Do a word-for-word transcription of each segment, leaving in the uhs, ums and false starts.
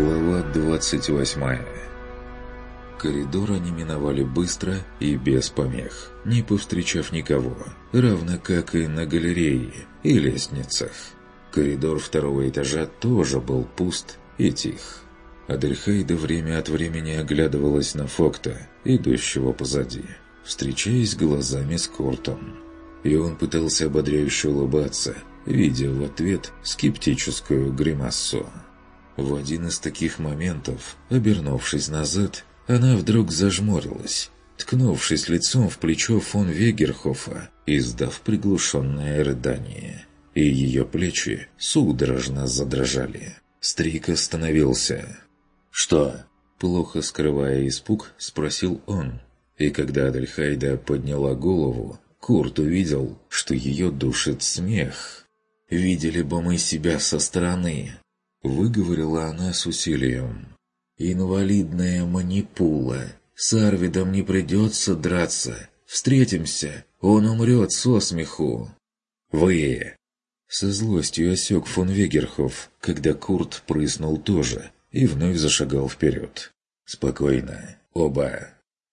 Глава двадцать восьмая. Коридор они миновали быстро и без помех, не повстречав никого, равно как и на галерее и лестницах. Коридор второго этажа тоже был пуст и тих. Адельхейда время от времени оглядывалась на Фокта, идущего позади, встречаясь глазами с Куртом. И он пытался ободряюще улыбаться, видя в ответ скептическую гримассу. В один из таких моментов, обернувшись назад, она вдруг зажмурилась, ткнувшись лицом в плечо фон Вегерхофа, издав приглушенное рыдание. И ее плечи судорожно задрожали. Стрик остановился. «Что?» – плохо скрывая испуг, спросил он. И когда Адельхейда подняла голову, Курт увидел, что ее душит смех. «Видели бы мы себя со стороны!» — выговорила она с усилием. «Инвалидная манипула. С Арвидом не придется драться. Встретимся, он умрет со смеху». «Вы!» Со злостью осек фон Вегерхоф, когда Курт прыснул тоже и вновь зашагал вперед. «Спокойно, оба!»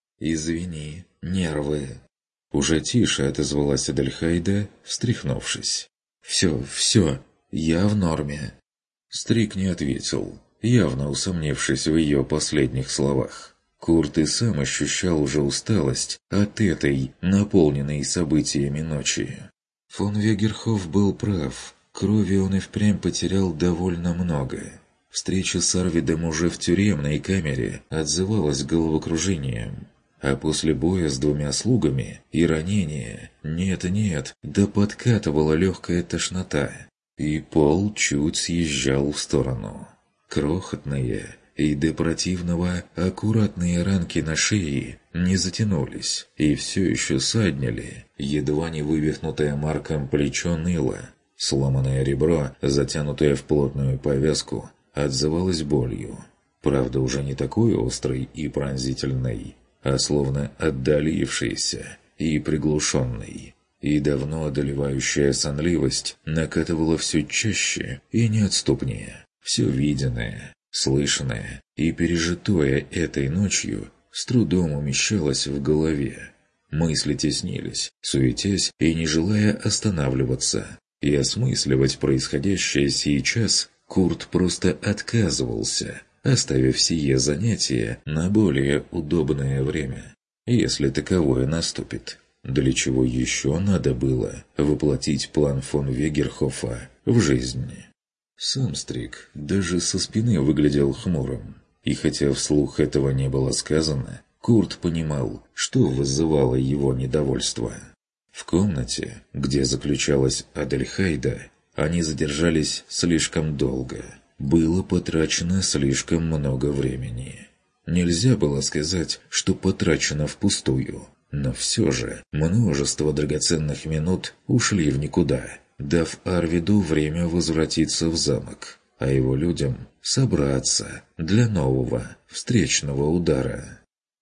«Извини, нервы!» Уже тише отозвалась Адельхейда, встряхнувшись. «Все, все, я в норме». Стрик не ответил, явно усомнившись в ее последних словах. Курт и сам ощущал уже усталость от этой, наполненной событиями ночи. Фон Вегерхоф был прав, крови он и впрямь потерял довольно много. Встреча с Арвидом уже в тюремной камере отзывалась головокружением. А после боя с двумя слугами и ранения, нет-нет, да подкатывала легкая тошнота. И пол чуть съезжал в сторону. Крохотные и до противного аккуратные ранки на шее не затянулись и все еще саднили. Едва не вывихнутое Марком плечо ныло. Сломанное ребро, затянутое в плотную повязку, отзывалось болью. Правда, уже не такой острой и пронзительной, а словно отдалившейся и приглушенной. И давно одолевающая сонливость накатывала все чаще и неотступнее. Все виденное, слышанное и пережитое этой ночью с трудом умещалось в голове. Мысли теснились, суетясь и не желая останавливаться. И осмысливать происходящее сейчас Курт просто отказывался, оставив сие занятие на более удобное время, если таковое наступит. Для чего еще надо было воплотить план фон Вегерхофа в жизнь? Сам Стрик даже со спины выглядел хмурым, и хотя вслух этого не было сказано, Курт понимал, что вызывало его недовольство. В комнате, где заключалась Адельхейда, они задержались слишком долго. Было потрачено слишком много времени. Нельзя было сказать, что потрачено впустую. Но все же множество драгоценных минут ушли в никуда, дав Арвиду время возвратиться в замок, а его людям собраться для нового встречного удара.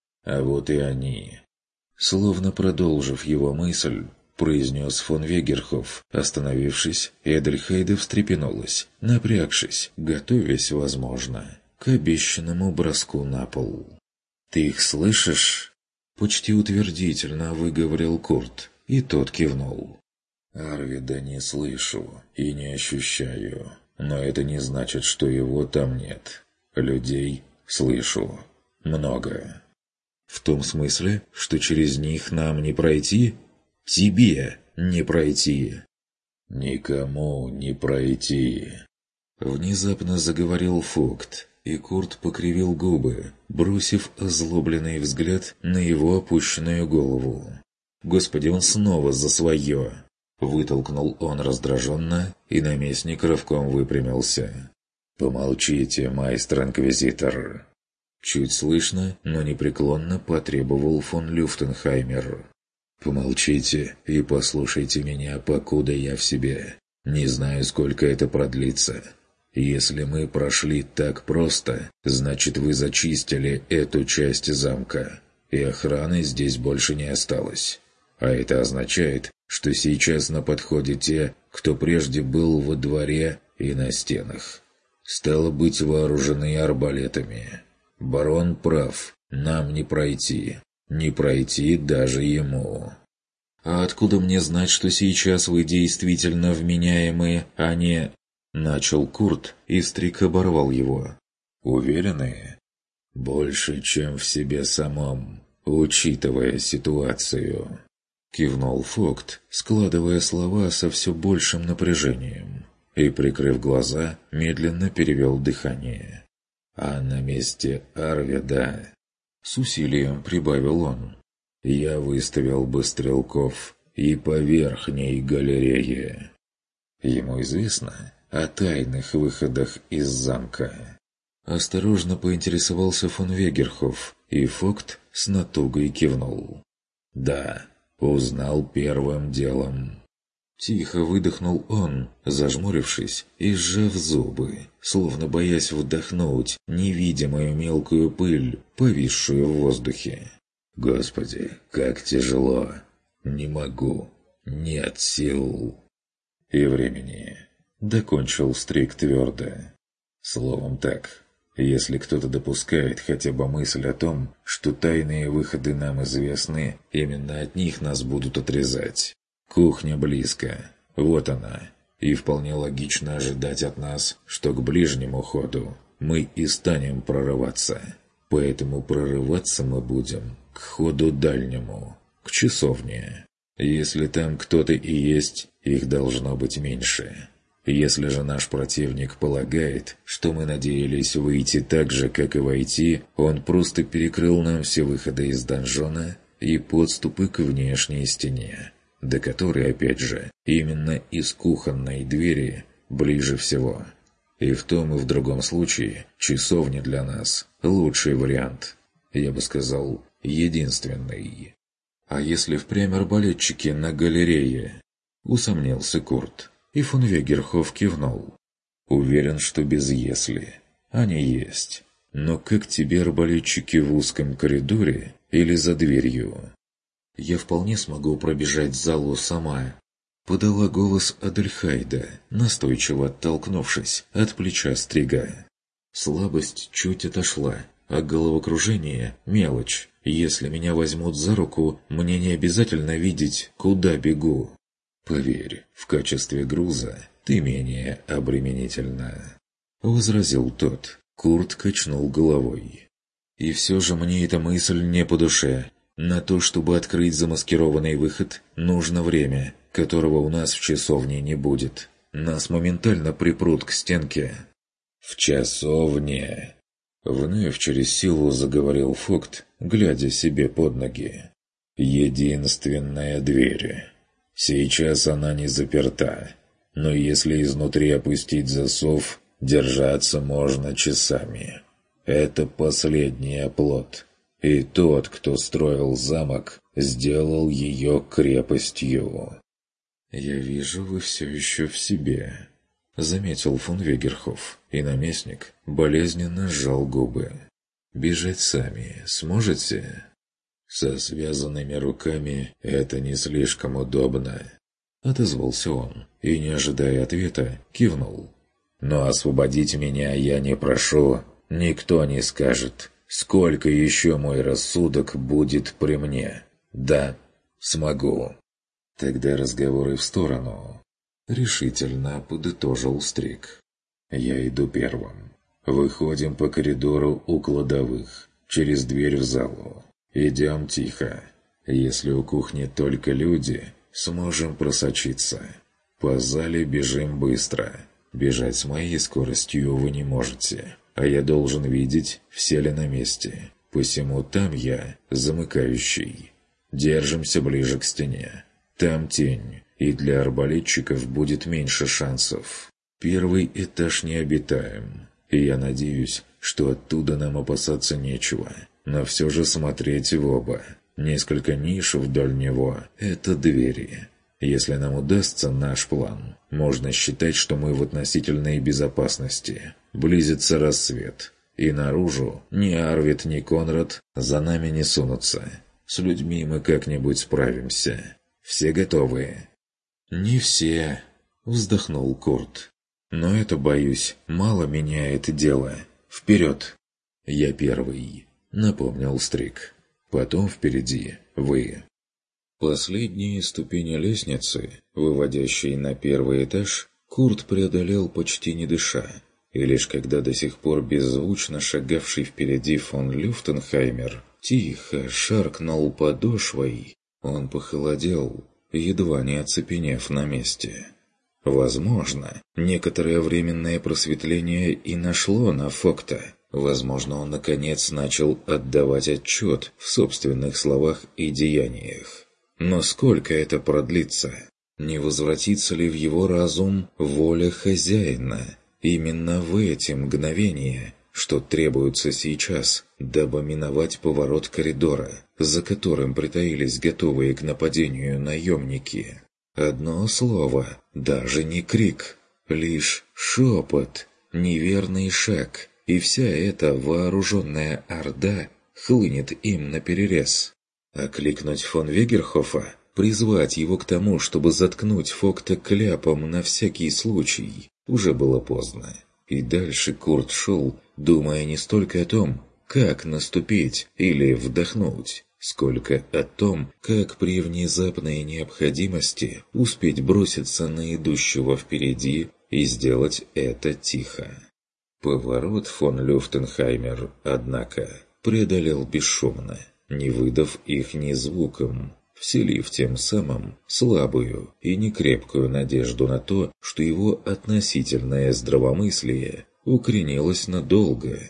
А вот и они. Словно продолжив его мысль, произнес фон Вегерхоф, остановившись, и Адельхейда встрепенулась, напрягшись, готовясь, возможно, к обещанному броску на пол. «Ты их слышишь?» Почти утвердительно выговорил Курт, и тот кивнул. «Арвида не слышу и не ощущаю, но это не значит, что его там нет. Людей слышу. Много». «В том смысле, что через них нам не пройти? Тебе не пройти!» «Никому не пройти!» Внезапно заговорил Фокт. И Курт покривил губы, бросив озлобленный взгляд на его опущенную голову. «Господи, он снова за свое!» Вытолкнул он раздраженно, и наместник рывком выпрямился. «Помолчите, майстер-инквизитор!» Чуть слышно, но непреклонно потребовал фон Люфтенхаймер. «Помолчите и послушайте меня, покуда я в себе. Не знаю, сколько это продлится. Если мы прошли так просто, значит, вы зачистили эту часть замка, и охраны здесь больше не осталось. А это означает, что сейчас на подходе те, кто прежде был во дворе и на стенах. Стало быть, вооружены арбалетами. Барон прав, нам не пройти. Не пройти даже ему. «А откуда мне знать, что сейчас вы действительно вменяемые, а не...» Начал Курт, и Стрик оборвал его. «Уверены?» «Больше, чем в себе самом, учитывая ситуацию», — кивнул Фокт, складывая слова со все большим напряжением, и, прикрыв глаза, медленно перевел дыхание. «А на месте Арвида...» С усилием прибавил он. «Я выставил бы стрелков и по верхней галерее». Ему известно о тайных выходах из замка. Осторожно поинтересовался фон Вегерхоф, и Фокт с натугой кивнул. «Да, узнал первым делом». Тихо выдохнул он, зажмурившись и сжав зубы, словно боясь вдохнуть невидимую мелкую пыль, повисшую в воздухе. «Господи, как тяжело! Не могу! Нет сил!» «И времени!» — докончил Стрик твердо. «Словом так, если кто-то допускает хотя бы мысль о том, что тайные выходы нам известны, именно от них нас будут отрезать. Кухня близко, вот она, и вполне логично ожидать от нас, что к ближнему ходу мы и станем прорываться. Поэтому прорываться мы будем к ходу дальнему, к часовне. Если там кто-то и есть, их должно быть меньше. Если же наш противник полагает, что мы надеялись выйти так же, как и войти, он просто перекрыл нам все выходы из донжона и подступы к внешней стене, до которой, опять же, именно из кухонной двери ближе всего. И в том и в другом случае часовня для нас – лучший вариант. Я бы сказал, единственный. А если впрямь арбалетчики на галерее? Усомнился Курт, и фон Вегерхоф кивнул. Уверен, что без «если». Они есть. Но как тебе арбалетчики в узком коридоре или за дверью? Я вполне смогу пробежать залу сама. Подала голос Адельхайда, настойчиво оттолкнувшись от плеча Стрига. Слабость чуть отошла, а головокружение – мелочь. Если меня возьмут за руку, мне не обязательно видеть, куда бегу. Поверь, в качестве груза ты менее обременительна. Возразил тот. Курт качнул головой. И все же мне эта мысль не по душе. На то, чтобы открыть замаскированный выход, нужно время, которого у нас в часовне не будет. Нас моментально припрут к стенке. «В часовне!» Вновь через силу заговорил Фокт, глядя себе под ноги. «Единственная дверь. Сейчас она не заперта, но если изнутри опустить засов, держаться можно часами. Это последний оплот. И тот, кто строил замок, сделал ее крепостью». «Я вижу, вы все еще в себе», — заметил фон Вегерхоф, и наместник болезненно сжал губы. «Бежать сами сможете?» «Со связанными руками это не слишком удобно», — отозвался он, и, не ожидая ответа, кивнул. «Но освободить меня я не прошу, никто не скажет, сколько еще мой рассудок будет при мне. Да, смогу». «Тогда разговоры в сторону», — решительно подытожил Стрик. «Я иду первым. Выходим по коридору у кладовых, через дверь в залу. Идем тихо. Если у кухни только люди, сможем просочиться. По зале бежим быстро. Бежать с моей скоростью вы не можете, а я должен видеть, все ли на месте. Посему там я замыкающий. Держимся ближе к стене. Там тень, и для арбалетчиков будет меньше шансов. Первый этаж не обитаем, и я надеюсь, что оттуда нам опасаться нечего, но все же смотреть в оба. Несколько ниш вдоль него – это двери. Если нам удастся наш план, можно считать, что мы в относительной безопасности. Близится рассвет, и наружу ни Арвид, ни Конрад за нами не сунутся. С людьми мы как-нибудь справимся. Все готовы?» «Не все», — вздохнул Курт. Но это, боюсь, мало меняет дело. Вперед!» «Я первый», — напомнил Стрик. «Потом впереди вы». Последние ступени лестницы, выводящие на первый этаж, Курт преодолел почти не дыша, и лишь когда до сих пор беззвучно шагавший впереди фон Люфтенхаймер тихо шаркнул подошвой, он похолодел, едва не оцепенев на месте. Возможно, некоторое временное просветление и нашло на Фокта. Возможно, он наконец начал отдавать отчет в собственных словах и деяниях. Но сколько это продлится? Не возвратится ли в его разум воля хозяина? Именно в эти мгновения, что требуются сейчас, дабы миновать поворот коридора, за которым притаились готовые к нападению наемники. Одно слово, даже не крик, лишь шепот, неверный шаг, и вся эта вооруженная орда хлынет им наперерез. Окликнуть фон Вегерхофа, призвать его к тому, чтобы заткнуть Фокта кляпом на всякий случай, уже было поздно. И дальше Курт шел, думая не столько о том, как наступить или вдохнуть, сколько о том, как при внезапной необходимости успеть броситься на идущего впереди и сделать это тихо. Поворот фон Люфтенхаймер, однако, преодолел бесшумно, не выдав их ни звуком, вселив тем самым слабую и некрепкую надежду на то, что его относительное здравомыслие укоренилось надолго.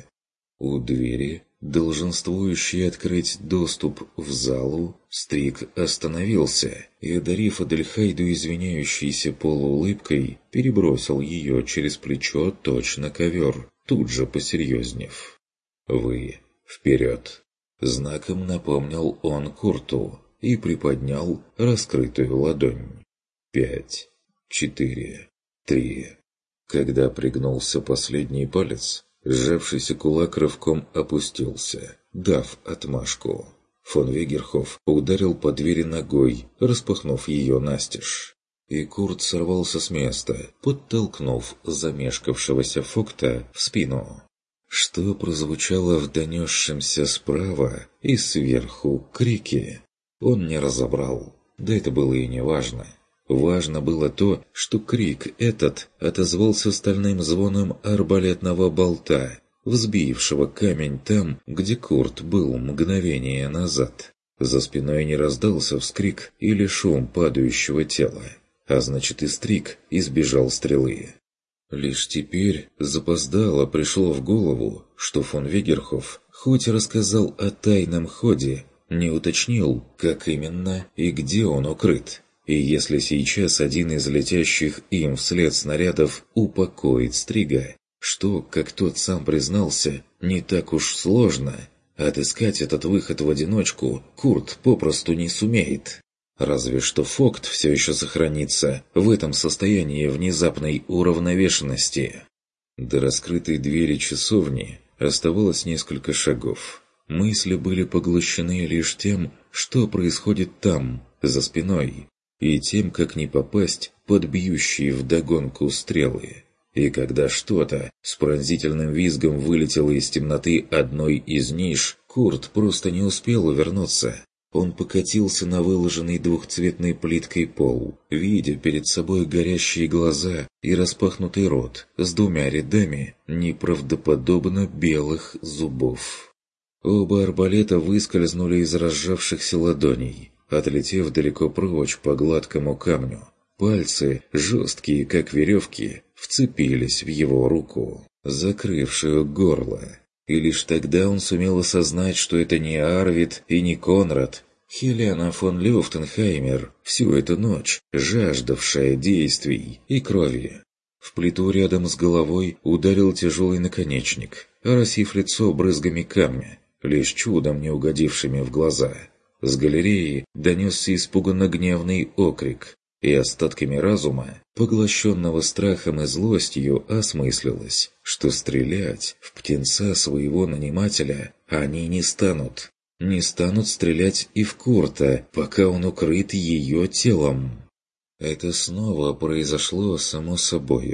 У двери, долженствующей открыть доступ в залу, Стрик остановился и, одарив Адельхайду извиняющейся полуулыбкой, перебросил ее через плечо точно ковер, тут же посерьезнев. «Вы вперед!» Знаком напомнил он Курту и приподнял раскрытую ладонь. «Пять, четыре, три...» Когда пригнулся последний палец, сжавшийся кулак рывком опустился, дав отмашку. Фон Вегерхоф ударил по двери ногой, распахнув ее настежь. И Курт сорвался с места, подтолкнув замешкавшегося Фокта в спину. Что прозвучало в донесшемся справа и сверху крике, он не разобрал, да это было и не важно. Важно было то, что крик этот отозвался стальным звоном арбалетного болта, взбившего камень там, где Курт был мгновение назад. За спиной не раздался вскрик или шум падающего тела, а значит и Стрик избежал стрелы. Лишь теперь запоздало пришло в голову, что фон Вегерхоф, хоть и рассказал о тайном ходе, не уточнил, как именно и где он укрыт. И если сейчас один из летящих им вслед снарядов упокоит Стрига, что, как тот сам признался, не так уж сложно, отыскать этот выход в одиночку Курт попросту не сумеет. Разве что Фокт все еще сохранится в этом состоянии внезапной уравновешенности. До раскрытой двери часовни оставалось несколько шагов. Мысли были поглощены лишь тем, что происходит там, за спиной, и тем, как не попасть под бьющие вдогонку стрелы. И когда что-то с пронзительным визгом вылетело из темноты одной из ниш, Курт просто не успел увернуться. Он покатился на выложенный двухцветной плиткой пол, видя перед собой горящие глаза и распахнутый рот с двумя рядами неправдоподобно белых зубов. Оба арбалета выскользнули из разжавшихся ладоней, отлетев далеко прочь по гладкому камню. Пальцы, жесткие как веревки, вцепились в его руку, закрывшую горло. И лишь тогда он сумел осознать, что это не Арвид и не Конрад, Хелена фон Люфтенхаймер, всю эту ночь жаждавшая действий и крови. В плиту рядом с головой ударил тяжелый наконечник, оросив лицо брызгами камня, лишь чудом не угодившими в глаза. С галереи донесся испуганно гневный окрик, и остатками разума, поглощенного страхом и злостью, осмыслилось, что стрелять в птенца своего нанимателя они не станут. Не станут стрелять и в Курта, пока он укрыт ее телом. Это снова произошло само собою.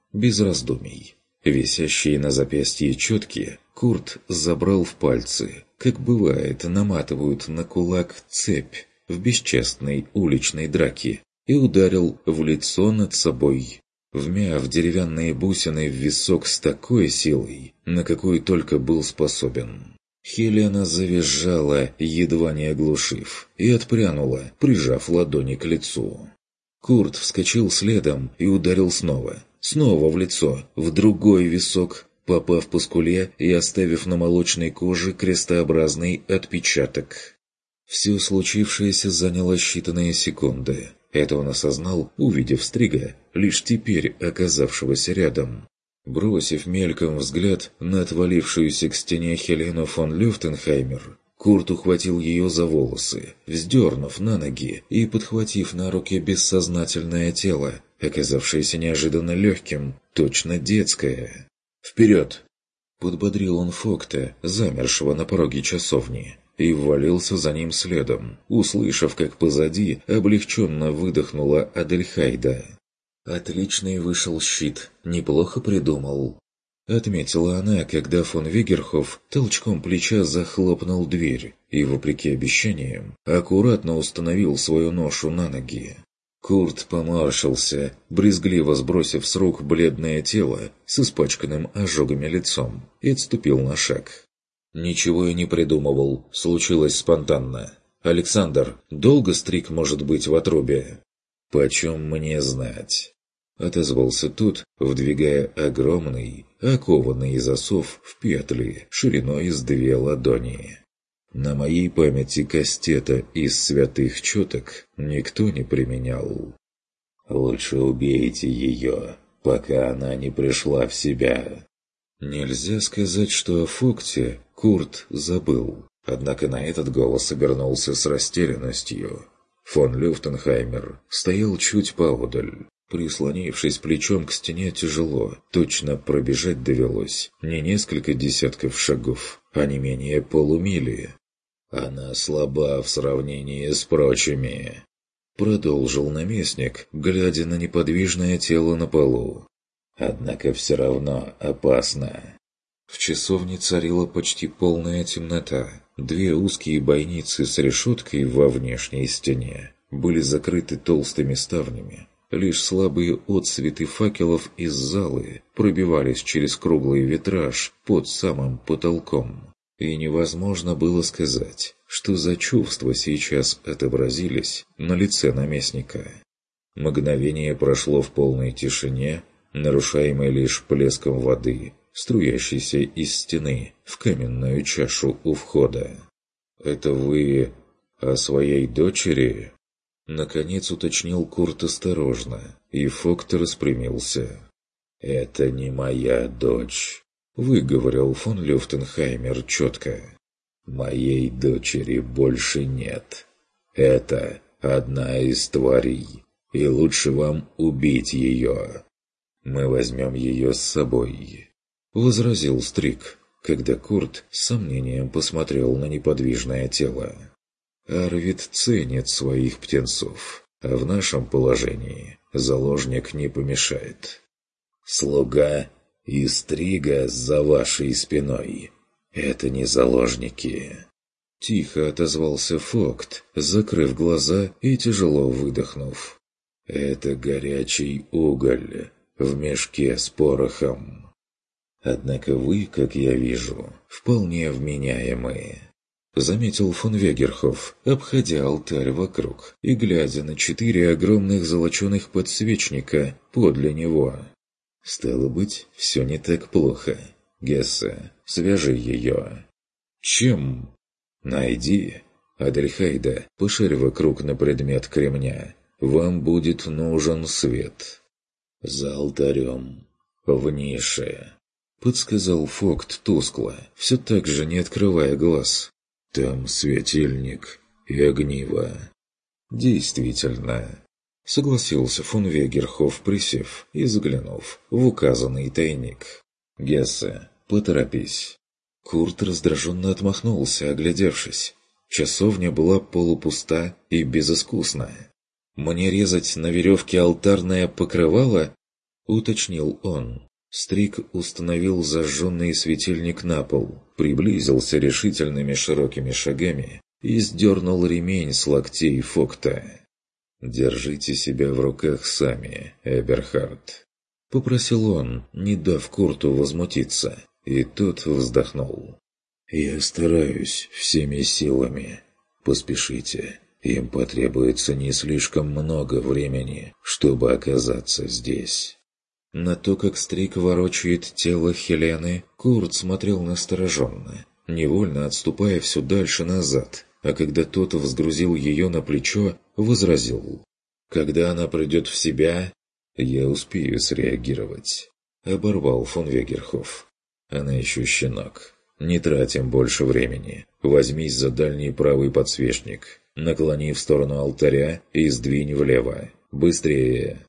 без раздумий. Висящие на запястье четки Курт забрал в пальцы, как бывает наматывают на кулак цепь в бесчестной уличной драке, и ударил в лицо над собой, вмяв деревянные бусины в висок с такой силой, на какой только был способен. Хелена завизжала, едва не оглушив, и отпрянула, прижав ладони к лицу. Курт вскочил следом и ударил снова, снова в лицо, в другой висок, попав по скуле и оставив на молочной коже крестообразный отпечаток. Все случившееся заняло считанные секунды. Это он осознал, увидев Стрига, лишь теперь оказавшегося рядом. Бросив мельком взгляд на отвалившуюся к стене Хелену фон Люфтенхаймер, Курт ухватил ее за волосы, вздернув на ноги и подхватив на руки бессознательное тело, оказавшееся неожиданно легким, точно детское. «Вперед!» – подбодрил он Фокта, замершего на пороге часовни, и ввалился за ним следом, услышав, как позади облегченно выдохнула Адельхайда. «Отличный вышел щит, неплохо придумал», — отметила она, когда фон Вегерхоф толчком плеча захлопнул дверь и, вопреки обещаниям, аккуратно установил свою ношу на ноги. Курт поморщился, брезгливо сбросив с рук бледное тело с испачканным ожогами лицом, и отступил на шаг. «Ничего я не придумывал, случилось спонтанно. Александр, долго Стриг может быть в отрубе?» «Почем мне знать?» — отозвался тот, вдвигая огромный, окованный засов в петли шириной с две ладони. «На моей памяти кастета из святых четок никто не применял. Лучше убейте ее, пока она не пришла в себя». Нельзя сказать, что о Фокте Курт забыл, однако на этот голос обернулся с растерянностью. Фон Люфтенхаймер стоял чуть поодаль. Прислонившись плечом к стене тяжело, точно пробежать довелось не несколько десятков шагов, а не менее полумили. «Она слаба в сравнении с прочими», — продолжил наместник, глядя на неподвижное тело на полу. «Однако все равно опасно». В часовне царила почти полная темнота. Две узкие бойницы с решеткой во внешней стене были закрыты толстыми ставнями. Лишь слабые отсветы факелов из залы пробивались через круглый витраж под самым потолком. И невозможно было сказать, что за чувства сейчас отобразились на лице наместника. Мгновение прошло в полной тишине, нарушаемой лишь плеском воды, струящейся из стены в каменную чашу у входа. «Это вы о своей дочери?» Наконец уточнил Курт осторожно, и Фокт распрямился. «Это не моя дочь», — выговорил фон Люфтенхаймер четко. «Моей дочери больше нет. Это одна из тварей, и лучше вам убить ее. Мы возьмем ее с собой», — возразил Стриг, когда Курт с сомнением посмотрел на неподвижное тело. «Арвид ценит своих птенцов, а в нашем положении заложник не помешает. Слуга и Стрига за вашей спиной — это не заложники». Тихо отозвался Фокт, закрыв глаза и тяжело выдохнув. «Это горячий уголь в мешке с порохом. Однако вы, как я вижу, вполне вменяемые», — заметил фон Вегерхоф, обходя алтарь вокруг и глядя на четыре огромных золоченых подсвечника подле него. «Стало быть, все не так плохо. Гессе, свяжи ее». «Чем?» «Найди. Адельхайда, пошарь вокруг на предмет кремня. Вам будет нужен свет». «За алтарем. В нише», — подсказал Фокт тускло, все так же не открывая глаз. «Там светильник и огниво». «Действительно», — согласился фон Вегерхоф, присев и заглянув в указанный тайник. «Гессе, поторопись». Курт раздраженно отмахнулся, оглядевшись. Часовня была полупуста и безыскусна. «Мне резать на веревке алтарное покрывало?» уточнил он. Стрик установил зажженный светильник на пол, приблизился решительными широкими шагами и сдернул ремень с локтей Фокта. «Держите себя в руках сами, Эберхард», — попросил он, не дав Курту возмутиться, и тот вздохнул. «Я стараюсь всеми силами. Поспешите, им потребуется не слишком много времени, чтобы оказаться здесь». На то, как Стрик ворочает тело Хелены, Курт смотрел настороженно, невольно отступая все дальше назад, а когда тот взгрузил ее на плечо, возразил. «Когда она придет в себя, я успею среагировать», — оборвал фон Вегерхоф. «Она еще щенок. Не тратим больше времени. Возьмись за дальний правый подсвечник, наклони в сторону алтаря и сдвинь влево. Быстрее!»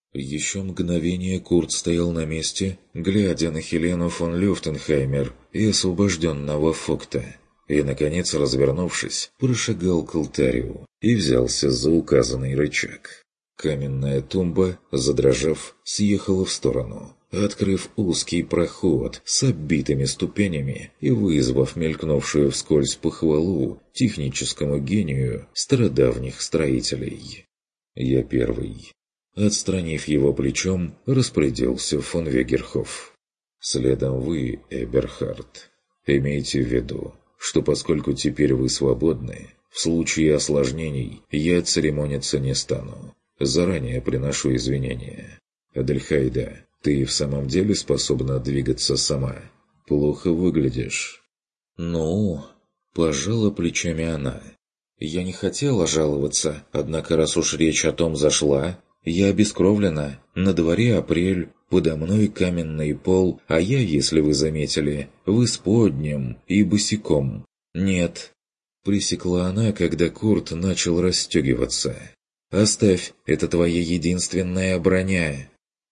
Еще мгновение Курт стоял на месте, глядя на Хелену фон Люфтенхаймер и освобожденного Фокта, и, наконец, развернувшись, прошагал к алтарю и взялся за указанный рычаг. Каменная тумба, задрожав, съехала в сторону, открыв узкий проход с оббитыми ступенями и вызвав мелькнувшую вскользь похвалу техническому гению стародавних строителей. «Я первый». Отстранив его плечом, распорядился фон Вегерхоф. «Следом вы, Эберхард. Имейте в виду, что поскольку теперь вы свободны, в случае осложнений я церемониться не стану. Заранее приношу извинения. Адельхайда, ты в самом деле способна двигаться сама? Плохо выглядишь». «Ну...» – пожала плечами она. «Я не хотела жаловаться, однако раз уж речь о том зашла...» Я обескровлена, на дворе апрель, подо мной каменный пол, а я, если вы заметили, в исподнем и босиком. Нет. Пресекла она, когда Курт начал расстегиваться. Оставь, это твоя единственная броня.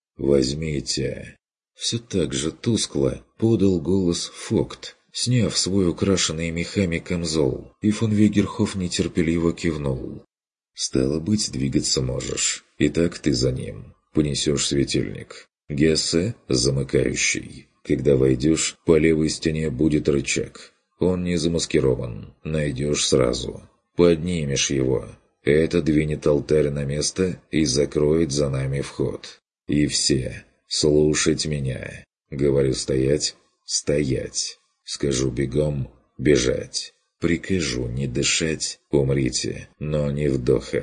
Возьмите. Все так же тускло подал голос Фокт, сняв свой украшенный мехами камзол, и фон Вегерхоф нетерпеливо кивнул. «Стало быть, двигаться можешь. Итак, ты за ним. Понесешь светильник. Гессе – замыкающий. Когда войдешь, по левой стене будет рычаг. Он не замаскирован. Найдешь сразу. Поднимешь его. Это двинет алтарь на место и закроет за нами вход. И все. Слушать меня. Говорю стоять – стоять. Скажу бегом – бежать. Прикажу не дышать, умрите, но не вдоха.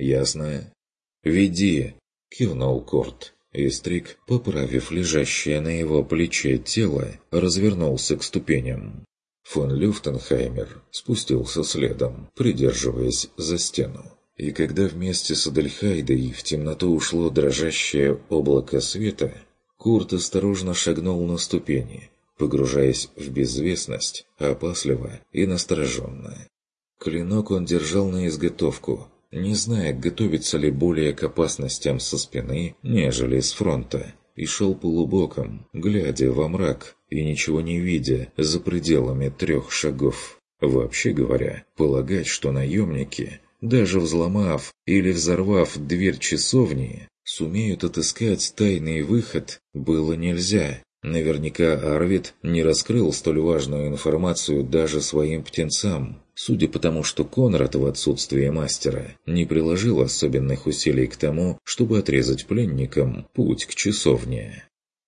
Ясно? «Веди!» — кивнул Курт. И Стрик, поправив лежащее на его плече тело, развернулся к ступеням. Фон Люфтенхаймер спустился следом, придерживаясь за стену. И когда вместе с Адельхайдой в темноту ушло дрожащее облако света, Курт осторожно шагнул на ступени, погружаясь в безвестность, опасливо и настороженно. Клинок он держал на изготовку, не зная, готовится ли более к опасностям со спины, нежели с фронта, и шел полубоком, глядя во мрак и ничего не видя за пределами трех шагов. Вообще говоря, полагать, что наемники, даже взломав или взорвав дверь часовни, сумеют отыскать тайный выход, было нельзя. Наверняка Арвид не раскрыл столь важную информацию даже своим птенцам, судя по тому, что Конрад в отсутствие мастера не приложил особенных усилий к тому, чтобы отрезать пленникам путь к часовне.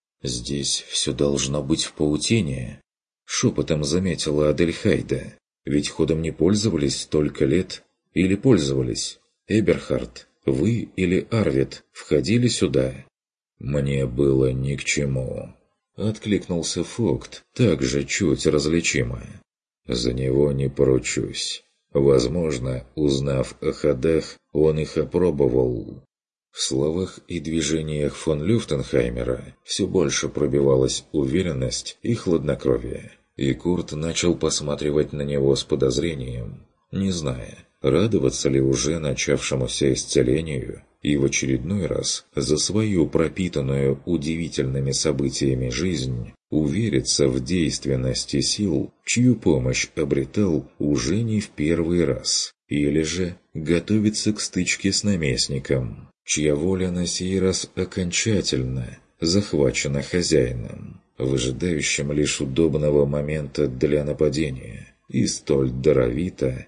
«Здесь все должно быть в паутине», — шепотом заметила Адельхайда. «Ведь ходом не пользовались столько лет. Или пользовались? Эберхард, вы или Арвид входили сюда?» «Мне было ни к чему», — откликнулся Фокт, также чуть различимо. «За него не поручусь. Возможно, узнав о ходах, он их опробовал». В словах и движениях фон Люфтенхаймера все больше пробивалась уверенность и хладнокровие, и Курт начал посматривать на него с подозрением, не зная, радоваться ли уже начавшемуся исцелению и в очередной раз за свою пропитанную удивительными событиями жизнь увериться в действенности сил, чью помощь обретал уже не в первый раз, или же готовиться к стычке с наместником, чья воля на сей раз окончательно захвачена хозяином, выжидающим лишь удобного момента для нападения, и столь даровито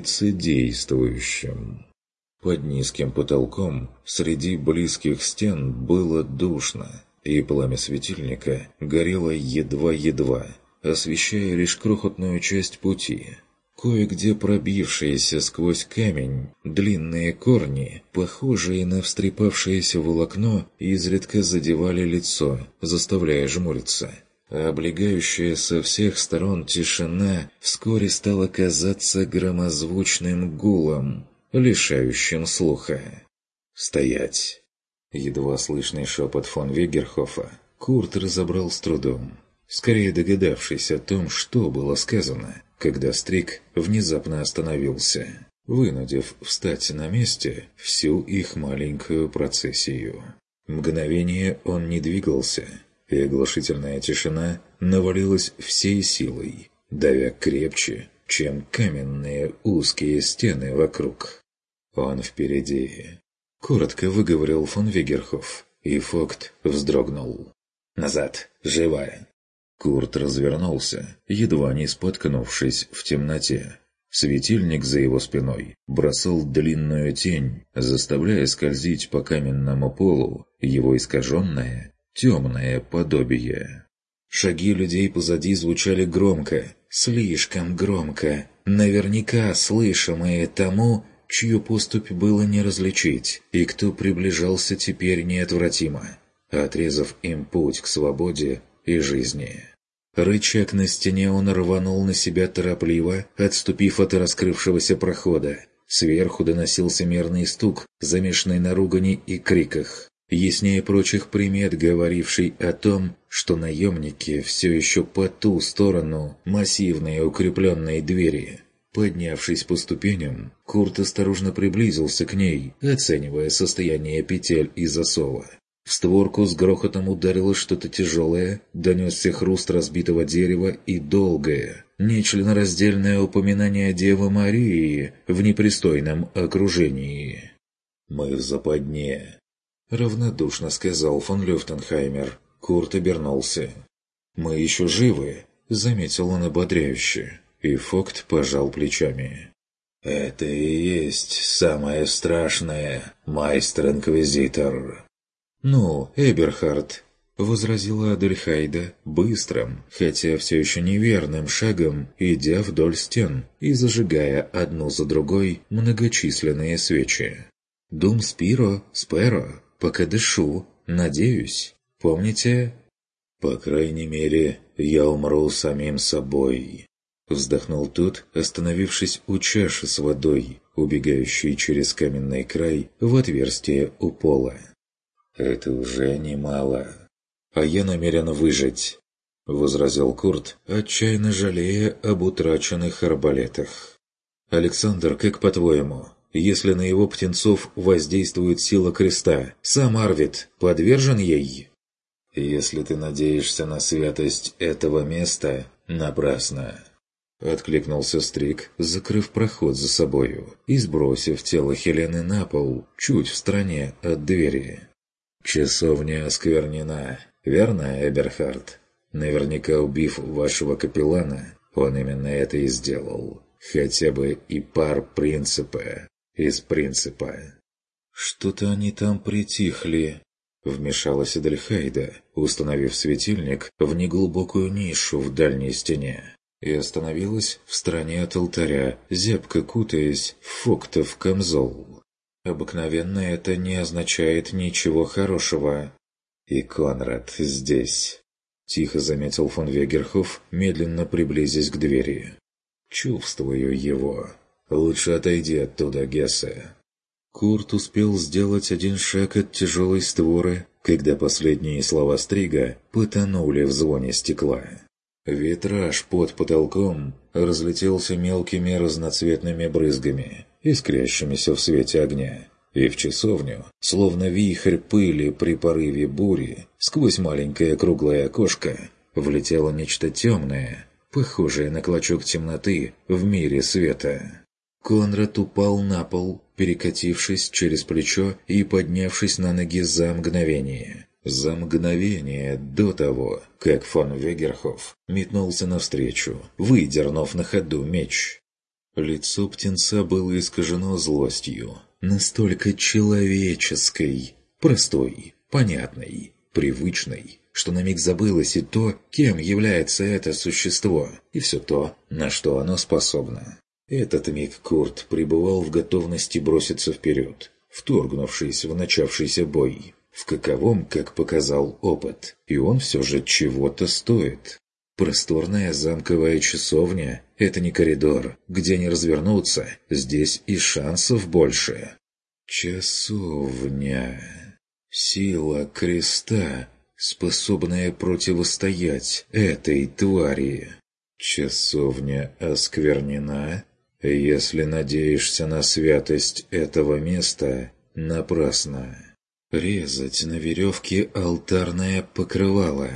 лицедействующим. Под низким потолком среди близких стен было душно, и пламя светильника горело едва-едва, освещая лишь крохотную часть пути. Кое-где пробившиеся сквозь камень длинные корни, похожие на встрепавшееся волокно, изредка задевали лицо, заставляя жмуриться. А облегающая со всех сторон тишина вскоре стала казаться громозвучным гулом, лишающим слуха. «Стоять!» Едва слышный шепот фон Вегерхофа Курт разобрал с трудом, скорее догадавшись о том, что было сказано, когда Стрик внезапно остановился, вынудив встать на месте всю их маленькую процессию. Мгновение он не двигался, и оглушительная тишина навалилась всей силой, давя крепче, чем каменные узкие стены вокруг. «Он впереди», — коротко выговорил фон Вегерхоф, и Фогт вздрогнул. «Назад! Живо!» Курт развернулся, едва не споткнувшись в темноте. Светильник за его спиной бросал длинную тень, заставляя скользить по каменному полу его искаженное, темное подобие. Шаги людей позади звучали громко, слишком громко, наверняка слышимые тому, чью поступь было не различить, и кто приближался теперь неотвратимо, отрезав им путь к свободе и жизни. Рычаг на стене он рванул на себя торопливо, отступив от раскрывшегося прохода. Сверху доносился мерный стук, замешанный на ругани и криках, яснее прочих примет, говоривший о том, что наемники все еще по ту сторону массивной укрепленной двери. Поднявшись по ступеням, Курт осторожно приблизился к ней, оценивая состояние петель и засова. В створку с грохотом ударило что-то тяжелое, донесся хруст разбитого дерева и долгое, нечленораздельное упоминание Девы Марии в непристойном окружении. «Мы в западне», — равнодушно сказал фон Люфтенхаймер. Курт обернулся. «Мы еще живы», — заметил он ободряюще, и Фогт пожал плечами. «Это и есть самое страшное, майстер-инквизитор». «Ну, Эберхард», — возразила Адельхайда быстрым, хотя все еще неверным шагом, идя вдоль стен и зажигая одну за другой многочисленные свечи. «Дум спиро, сперо, пока дышу, надеюсь. Помните?» «По крайней мере, я умру самим собой», — вздохнул тот, остановившись у чаши с водой, убегающей через каменный край в отверстие у пола. «Это уже немало. А я намерен выжить», — возразил Курт, отчаянно жалея об утраченных арбалетах. «Александр, как по-твоему, если на его птенцов воздействует сила креста, сам Арвид подвержен ей?» «Если ты надеешься на святость этого места, напрасно», — откликнулся Стрик, закрыв проход за собою и сбросив тело Хелены на пол, чуть в стороне от двери. «Часовня осквернена, верно, Эберхард? Наверняка убив вашего капеллана, он именно это и сделал. Хотя бы и пар принципа из принципа». «Что-то они там притихли», — вмешалась Адельхайда, установив светильник в неглубокую нишу в дальней стене, и остановилась в стороне от алтаря, зябко кутаясь в фоктов камзол. «Обыкновенно это не означает ничего хорошего». «И Конрад здесь», — тихо заметил фон Вегерхоф, медленно приблизясь к двери. «Чувствую его. Лучше отойди оттуда, Гессе». Курт успел сделать один шаг от тяжелой створы, когда последние слова Стрига потонули в звоне стекла. Витраж под потолком разлетелся мелкими разноцветными брызгами, искрящимися в свете огня, и в часовню, словно вихрь пыли при порыве бури, сквозь маленькое круглое окошко влетело нечто темное, похожее на клочок темноты в мире света. Конрад упал на пол, перекатившись через плечо и поднявшись на ноги за мгновение. За мгновение до того, как фон Вегерхоф метнулся навстречу, выдернув на ходу меч. Лицо птенца было искажено злостью, настолько человеческой, простой, понятной, привычной, что на миг забылось и то, кем является это существо, и все то, на что оно способно. Этот миг Курт пребывал в готовности броситься вперед, вторгнувшись в начавшийся бой, в каковом, как показал опыт, и он все же чего-то стоит. Просторная замковая часовня – это не коридор, где не развернуться, здесь и шансов больше. Часовня. Сила креста, способная противостоять этой твари. Часовня осквернена. Если надеешься на святость этого места, напрасно. Резать на веревке алтарное покрывало.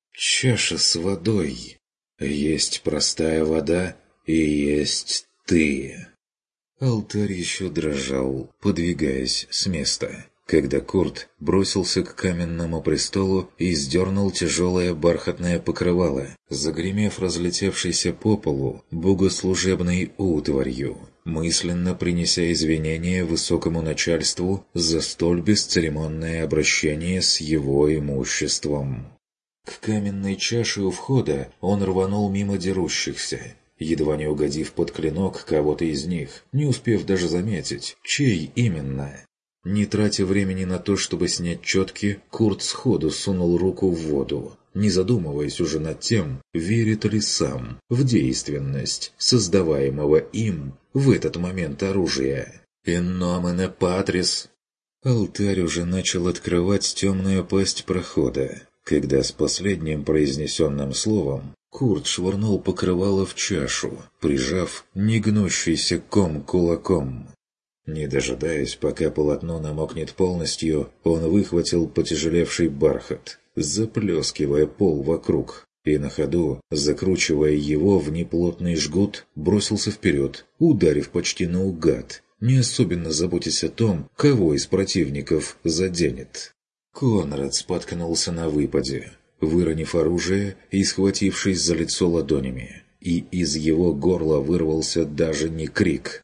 Чаша с водой. Есть простая вода и есть ты. Алтарь еще дрожал, подвигаясь с места, когда Курт бросился к каменному престолу и сдернул тяжелое бархатное покрывало, загремев разлетевшейся по полу богослужебной утварью, мысленно принеся извинения высокому начальству за столь бесцеремонное обращение с его имуществом. К каменной чаше у входа он рванул мимо дерущихся, едва не угодив под клинок кого-то из них, не успев даже заметить, чей именно. Не тратя времени на то, чтобы снять четки, Курт сходу сунул руку в воду, не задумываясь уже над тем, верит ли сам в действенность создаваемого им в этот момент оружия. «In nomine Patris». Алтарь уже начал открывать темную пасть прохода, когда с последним произнесенным словом Курт швырнул покрывало в чашу, прижав негнущийся ком кулаком. Не дожидаясь, пока полотно намокнет полностью, он выхватил потяжелевший бархат, заплескивая пол вокруг, и на ходу, закручивая его в неплотный жгут, бросился вперед, ударив почти наугад, не особенно заботясь о том, кого из противников заденет. Конрад споткнулся на выпаде, выронив оружие и схватившись за лицо ладонями, и из его горла вырвался даже не крик,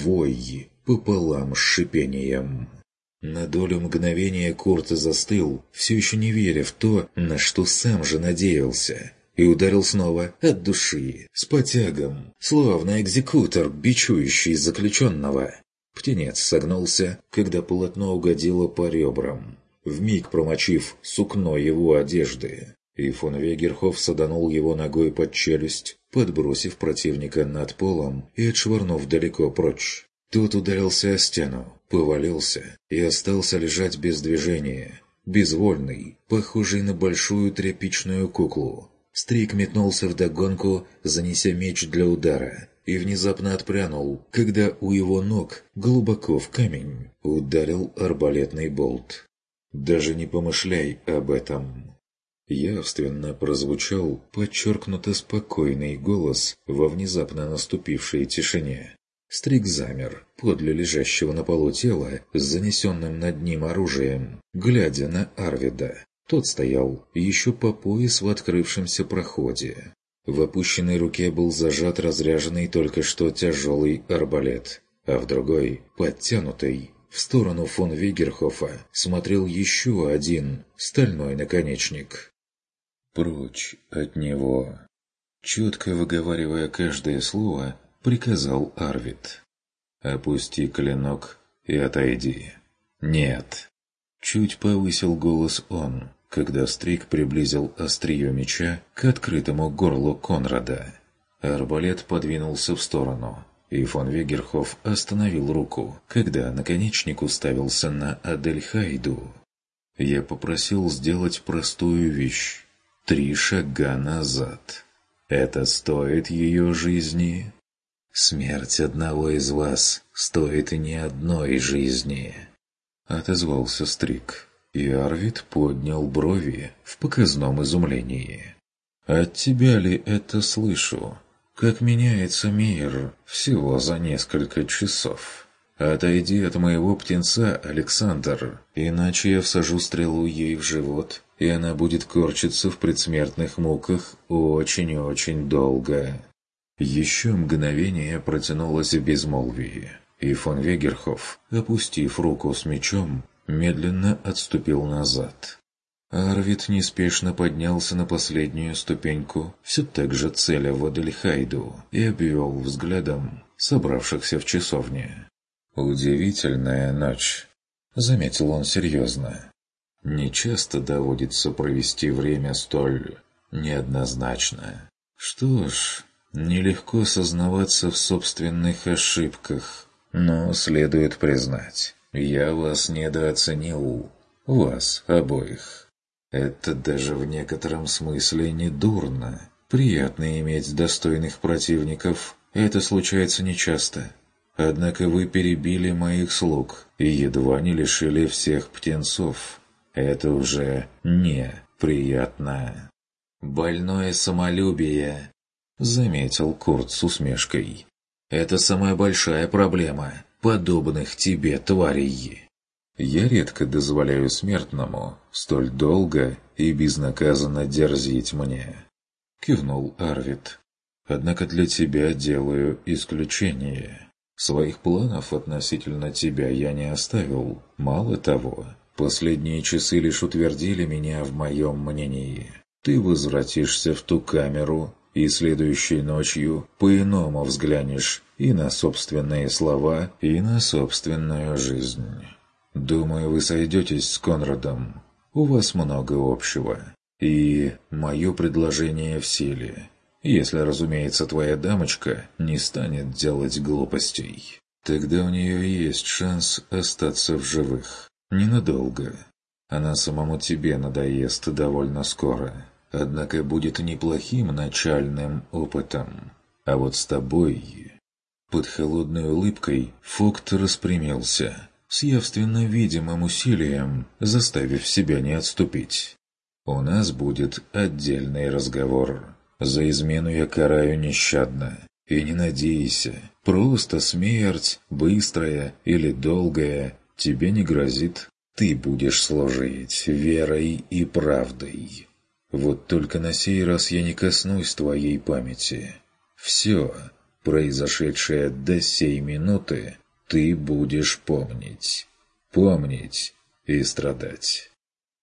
вой пополам с шипением. На долю мгновения Курт застыл, все еще не веря в то, на что сам же надеялся, и ударил снова от души, с потягом, словно экзекутор, бичующий заключенного. Птенец согнулся, когда полотно угодило по ребрам, вмиг промочив сукно его одежды, и фон Вегерхоф саданул его ногой под челюсть, подбросив противника над полом и отшвырнув далеко прочь. Тот ударился о стену, повалился и остался лежать без движения, безвольный, похожий на большую тряпичную куклу. Стрик метнулся вдогонку, занеся меч для удара, и внезапно отпрянул, когда у его ног, глубоко в камень, ударил арбалетный болт. «Даже не помышляй об этом!» Явственно прозвучал подчеркнуто спокойный голос во внезапно наступившей тишине. Стрик замер подле лежащего на полу тела с занесенным над ним оружием, глядя на Арвида. Тот стоял еще по пояс в открывшемся проходе. В опущенной руке был зажат разряженный только что тяжелый арбалет, а в другой, подтянутый, в сторону фон Вегерхофа смотрел еще один стальной наконечник. «Прочь от него!» Четко выговаривая каждое слово, приказал Арвид. «Опусти клинок и отойди». «Нет!» Чуть повысил голос он, когда Стрик приблизил острие меча к открытому горлу Конрада. Арбалет подвинулся в сторону, и фон Вегерхоф остановил руку, когда наконечник уставился на Адельхайду. «Я попросил сделать простую вещь. Три шага назад. Это стоит ее жизни?» «Смерть одного из вас стоит не одной жизни», — отозвался Стрик, и Арвид поднял брови в показном изумлении. «От тебя ли это слышу? Как меняется мир всего за несколько часов? Отойди от моего птенца, Александр, иначе я всажу стрелу ей в живот, и она будет корчиться в предсмертных муках очень-очень долго». Еще мгновение протянулось в безмолвии, и фон Вегерхоф, опустив руку с мечом, медленно отступил назад. Арвид неспешно поднялся на последнюю ступеньку, все так же целя в Адельхайду, и обвел взглядом собравшихся в часовне. «Удивительная ночь», — заметил он серьезно. «Нечасто доводится провести время столь неоднозначно. Что ж, нелегко сознаваться в собственных ошибках, но следует признать, я вас недооценил, вас обоих. Это даже в некотором смысле не дурно. Приятно иметь достойных противников, это случается нечасто. Однако вы перебили моих слуг и едва не лишили всех птенцов. Это уже неприятно». «Больное самолюбие», — заметил Курт с усмешкой. «Это самая большая проблема подобных тебе тварей». «Я редко дозволяю смертному столь долго и безнаказанно дерзить мне», — кивнул Арвид. «Однако для тебя делаю исключение. Своих планов относительно тебя я не оставил. Мало того, последние часы лишь утвердили меня в моем мнении. Ты возвратишься в ту камеру и следующей ночью по-иному взглянешь и на собственные слова, и на собственную жизнь. Думаю, вы сойдетесь с Конрадом. У вас много общего. И мое предложение в силе. Если, разумеется, твоя дамочка не станет делать глупостей. Тогда у нее есть шанс остаться в живых. Ненадолго. Она самому тебе надоест довольно скоро. Однако будет неплохим начальным опытом. А вот с тобой...» Под холодной улыбкой Фокт распрямился, с явственно видимым усилием, заставив себя не отступить. «У нас будет отдельный разговор. За измену я караю нещадно. И не надейся, просто смерть, быстрая или долгая, тебе не грозит. Ты будешь служить верой и правдой. Вот только на сей раз я не коснусь твоей памяти. Все, произошедшее до сей минуты, ты будешь помнить. Помнить и страдать».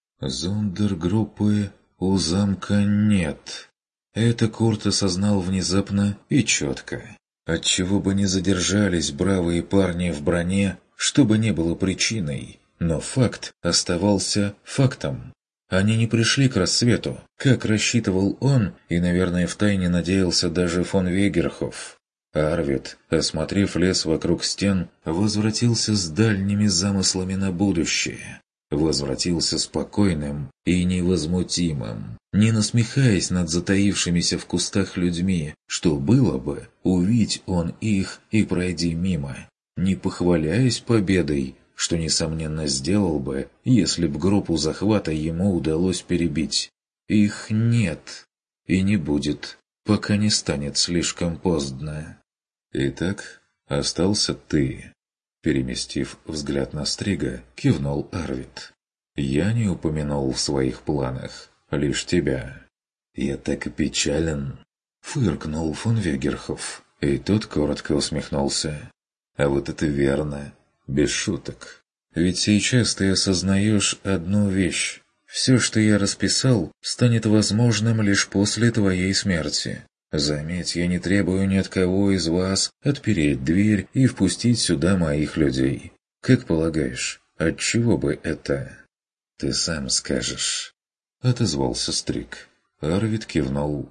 Зондергруппы у замка нет. Это Курт осознал внезапно и четко. Отчего бы не задержались бравые парни в броне, что бы не было причиной, но факт оставался фактом. Они не пришли к рассвету, как рассчитывал он, и, наверное, втайне надеялся даже фон Вегерхоф. Арвид, осмотрев лес вокруг стен, возвратился с дальними замыслами на будущее. Возвратился спокойным и невозмутимым, не насмехаясь над затаившимися в кустах людьми, что было бы, увидь он их и пройди мимо, не похваляясь победой, что, несомненно, сделал бы, если б группу захвата ему удалось перебить. Их нет и не будет, пока не станет слишком поздно. «Итак, остался ты». Переместив взгляд на Стрига, кивнул Арвид. «Я не упомянул в своих планах лишь тебя». «Я так и печален», — фыркнул фон Вегерхоф, и тот коротко усмехнулся. «А вот это верно, без шуток. Ведь сейчас ты осознаешь одну вещь. Все, что я расписал, станет возможным лишь после твоей смерти. Заметь, я не требую ни от кого из вас отпереть дверь и впустить сюда моих людей. Как полагаешь, отчего бы это?» «Ты сам скажешь», — отозвался Стриг. Арвид кивнул.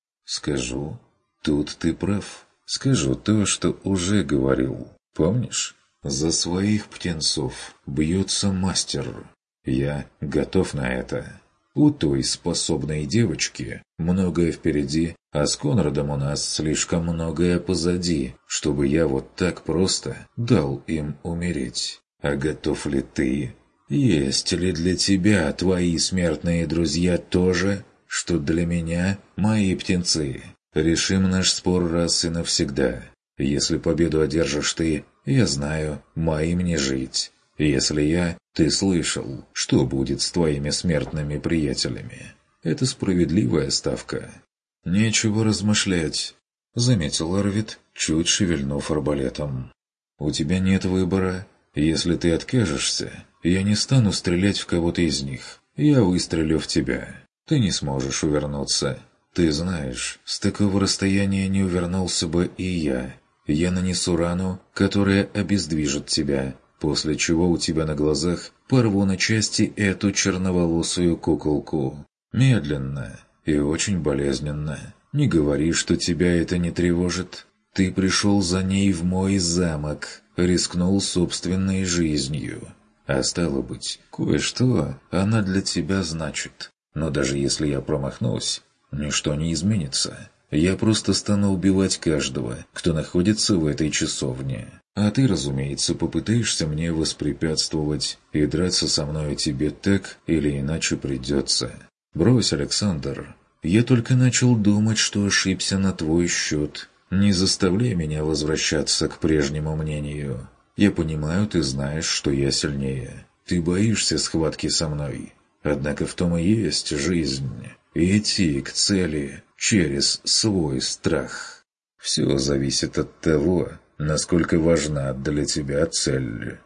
«Скажу. Тут ты прав. Скажу то, что уже говорил. Помнишь? За своих птенцов бьется мастер. Я готов на это. У той способной девочки многое впереди, а с Конрадом у нас слишком многое позади, чтобы я вот так просто дал им умереть. А готов ли ты? Есть ли для тебя твои смертные друзья тоже, что для меня мои птенцы? Решим наш спор раз и навсегда. Если победу одержишь ты, Я знаю, моим не жить. Если я, ты слышал, что будет с твоими смертными приятелями. Это справедливая ставка. Нечего размышлять, заметил Арвид, чуть шевельнув арбалетом. У тебя нет выбора. Если ты откажешься, я не стану стрелять в кого-то из них. Я выстрелю в тебя. Ты не сможешь увернуться. Ты знаешь, с такого расстояния не увернулся бы и я. Я нанесу рану, которая обездвижит тебя, после чего у тебя на глазах порву на части эту черноволосую куколку. Медленно и очень болезненно. Не говори, что тебя это не тревожит. Ты пришел за ней в мой замок, рискнул собственной жизнью. А стало быть, кое-что она для тебя значит. Но даже если я промахнусь, ничто не изменится. Я просто стану убивать каждого, кто находится в этой часовне. А ты, разумеется, попытаешься мне воспрепятствовать, и драться со мной тебе так или иначе придется. Брось, Александр. Я только начал думать, что ошибся на твой счет. Не заставляй меня возвращаться к прежнему мнению. Я понимаю, ты знаешь, что я сильнее. Ты боишься схватки со мной. Однако в том и есть жизнь. Идти к цели через свой страх. Все зависит от того, насколько важна для тебя цель.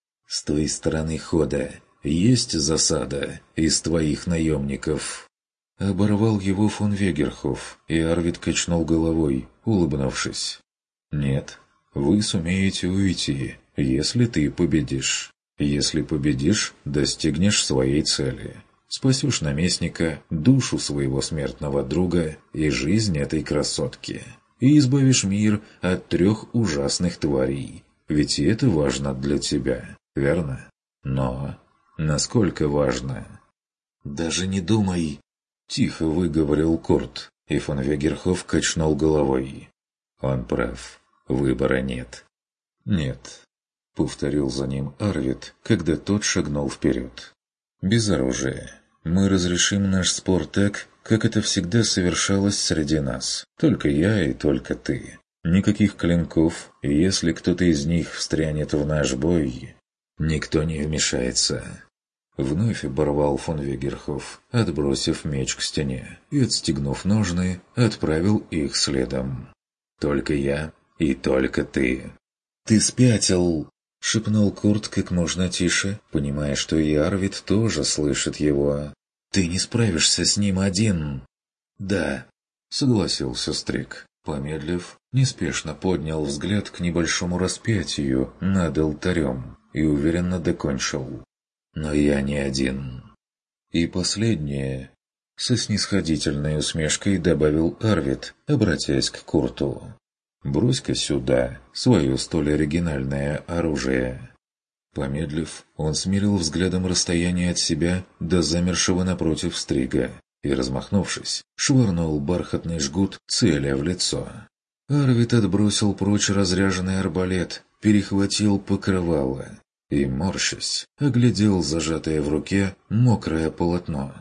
С той стороны хода есть засада из твоих наемников. Оборвал его фон Вегерхоф, и Арвид качнул головой, улыбнувшись. Нет, вы сумеете уйти, если ты победишь. Если победишь, достигнешь своей цели. Спасешь наместника, душу своего смертного друга и жизнь этой красотки. И избавишь мир от трех ужасных тварей. Ведь и это важно для тебя, верно? Но насколько важно? «Даже не думай!» — тихо выговорил Курт, и фон Вегерхоф качнул головой. Он прав. Выбора нет. «Нет», — повторил за ним Арвид, когда тот шагнул вперед. «Без оружия. Мы разрешим наш спор так, как это всегда совершалось среди нас. Только я и только ты. Никаких клинков, и если кто-то из них встрянет в наш бой, никто не вмешается». Вновь оборвал фон Вегерхоф, отбросив меч к стене, и, отстегнув ножны, отправил их следом. «Только я и только ты». «Ты спятил!» — шепнул Курт как можно тише, понимая, что и Арвид тоже слышит его. «Ты не справишься с ним один!» «Да», — согласился Стрик. Помедлив, неспешно поднял взгляд к небольшому распятию над алтарем и уверенно докончил. «Но я не один». И последнее, со снисходительной усмешкой добавил Арвид, обратясь к Курту. «Брось-ка сюда свое столь оригинальное оружие». Помедлив, он смирил взглядом расстояние от себя до замершего напротив Стрига и, размахнувшись, швырнул бархатный жгут, целя в лицо. Арвид отбросил прочь разряженный арбалет, перехватил покрывало и, морщась, оглядел зажатое в руке мокрое полотно.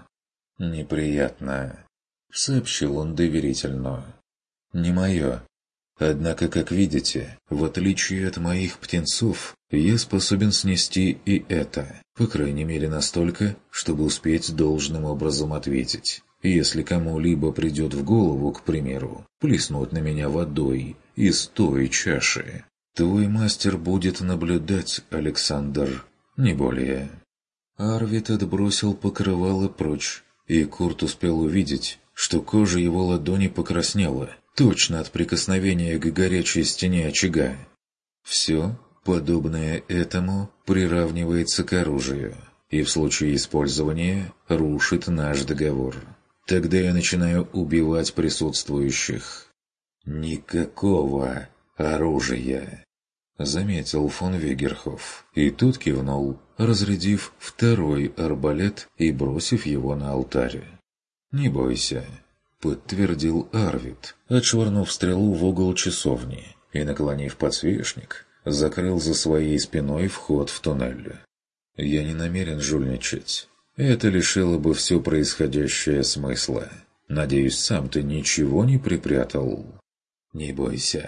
«Неприятно», — сообщил он доверительно. «Не мое. Однако, как видите, в отличие от моих птенцов, я способен снести и это, по крайней мере настолько, чтобы успеть должным образом ответить. Если кому-либо придет в голову, к примеру, плеснуть на меня водой из той чаши, твой мастер будет наблюдать, Александр, не более». Арвид отбросил покрывало прочь, и Курт успел увидеть, что кожа его ладони покраснела, точно от прикосновения к горячей стене очага. Все, подобное этому, приравнивается к оружию, и в случае использования рушит наш договор. Тогда я начинаю убивать присутствующих. «Никакого оружия», — заметил фон Вегерхоф, и тут кивнул, разрядив второй арбалет и бросив его на алтарь. «Не бойся», — подтвердил Арвид, отшвырнув стрелу в угол часовни и, наклонив подсвечник, закрыл за своей спиной вход в туннель. «Я не намерен жульничать. Это лишило бы все происходящее смысла. Надеюсь, сам ты ничего не припрятал?» «Не бойся.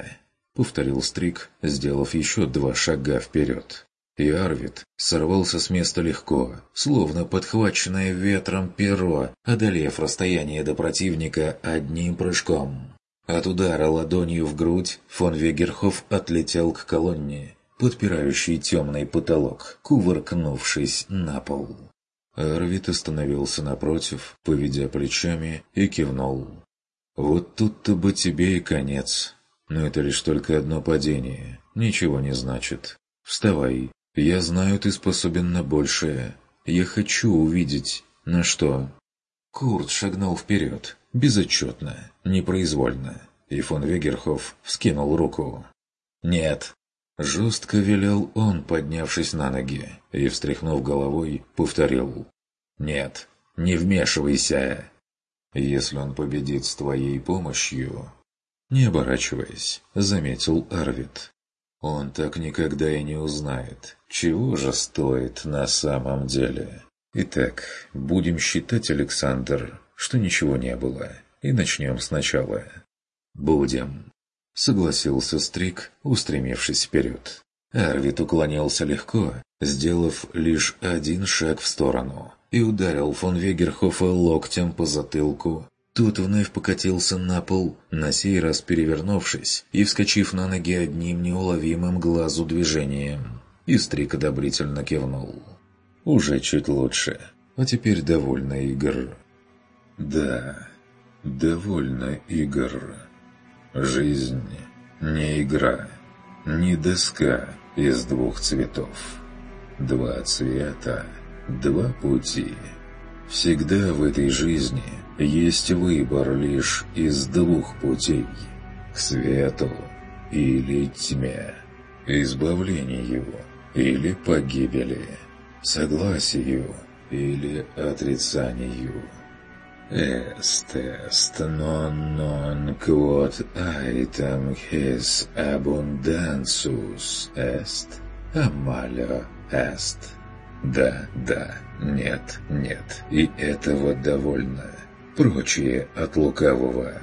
— повторил Стрик, сделав еще два шага вперед. И Арвид сорвался с места легко, словно подхваченное ветром перо, одолев расстояние до противника одним прыжком. От удара ладонью в грудь фон Вегерхоф отлетел к колонне, подпирающей темный потолок, кувыркнувшись на пол. Арвид остановился напротив, поведя плечами, и кивнул. «Вот тут-то бы тебе и конец. Но это лишь только одно падение. Ничего не значит. Вставай. Я знаю, ты способен на большее. Я хочу увидеть, на что». Курт шагнул вперед, безотчетно, непроизвольно, и фон Вегерхоф вскинул руку. «Нет». Жестко велел он, поднявшись на ноги, и, встряхнув головой, повторил. «Нет, не вмешивайся. Если он победит с твоей помощью...» Не оборачиваясь, заметил Арвид. «Он так никогда и не узнает, чего же стоит на самом деле. Итак, будем считать, Александр, что ничего не было, и начнем сначала». «Будем», — согласился Стрик, устремившись вперед. Арвид уклонился легко, сделав лишь один шаг в сторону, и ударил фон Вегерхофа локтем по затылку. Тот вновь покатился на пол, на сей раз перевернувшись и вскочив на ноги одним неуловимым глазу движением. И Стрик одобрительно кивнул. «Уже чуть лучше. А теперь довольно игр». «Да, довольно игр. Жизнь не игра, не доска из двух цветов. Два цвета, два пути. Всегда в этой жизни есть выбор лишь из двух путей: к свету или тьме, избавлению или погибели, согласию или отрицанию. Est est non non quod item his abundantius est, amalio est. Да, да, нет, нет, и этого довольно. Прочие от лукавого.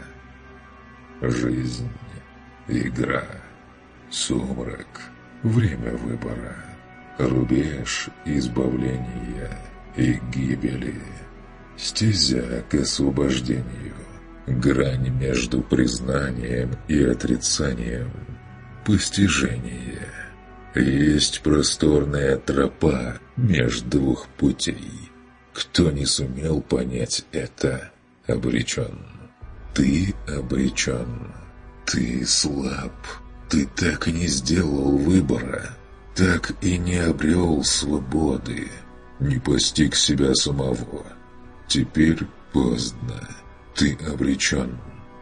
Жизнь, игра, сумрак, время выбора, рубеж избавления и гибели, стезя к освобождению, грань между признанием и отрицанием, постижение. Есть просторная тропа между двух путей. Кто не сумел понять это, обречен. Ты обречен. Ты слаб. Ты так и не сделал выбора. Так и не обрел свободы. Не постиг себя самого. Теперь поздно. Ты обречен.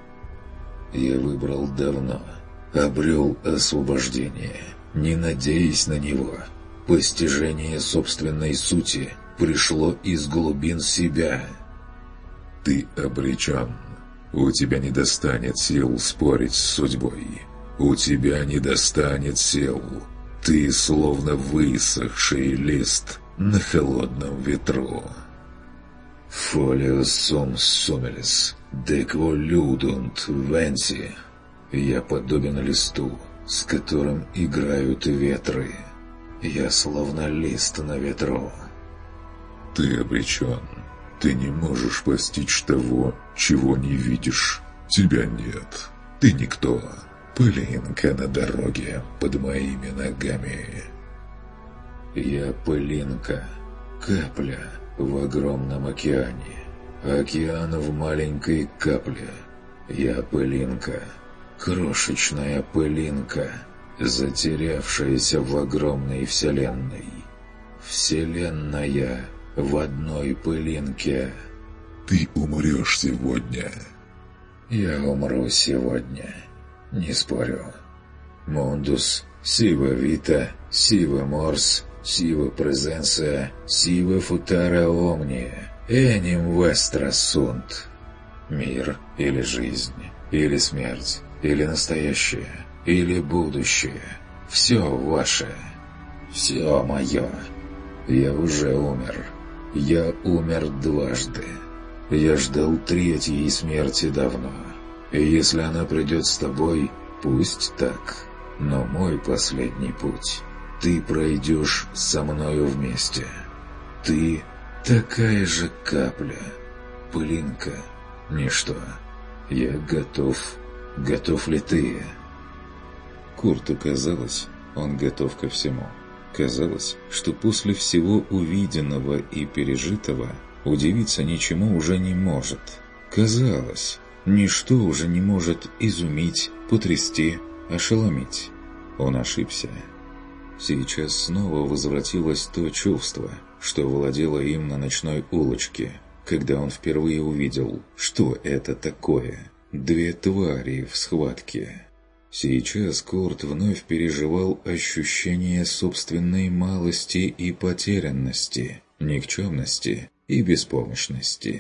Я выбрал давно. Обрел освобождение. Не надеясь на него. Постижение собственной сути пришло из глубин себя. Ты обречен. У тебя не достанет сил спорить с судьбой. У тебя не достанет сил. Ты словно высохший лист на холодном ветру. Фолиус сум сумелис, декво людунт венси. Я подобен листу, с которым играют ветры. Я словно лист на ветру. Ты обречен. Ты не можешь постичь того, чего не видишь. Тебя нет. Ты никто. Пылинка на дороге под моими ногами. Я пылинка. Капля в огромном океане. Океан в маленькой капле. Я пылинка. Крошечная пылинка, затерявшаяся в огромной вселенной. Вселенная в одной пылинке. Ты умрешь сегодня. Я умру сегодня. Не спорю. Мундус, сива вита, сива морс, сива презенция, сива футара омния, эним вестра сунт. Мир или жизнь, или смерть, или настоящее, или будущее. Все ваше. Все мое. Я уже умер. Я умер дважды. Я ждал третьей смерти давно. И если она придет с тобой, Пусть так, но мой последний путь ты пройдешь со мною вместе. Ты такая же капля, пылинка, ничто. Я готов. Готов ли ты? Курту казалось, он готов ко всему. Казалось, что после всего увиденного и пережитого удивиться ничему уже не может. Казалось, ничто уже не может изумить, потрясти, ошеломить. Он ошибся. Сейчас снова возвратилось то чувство, что владело им на ночной улочке, когда он впервые увидел, что это такое. Две твари в схватке. Сейчас Курт вновь переживал ощущение собственной малости и потерянности, никчемности и беспомощности.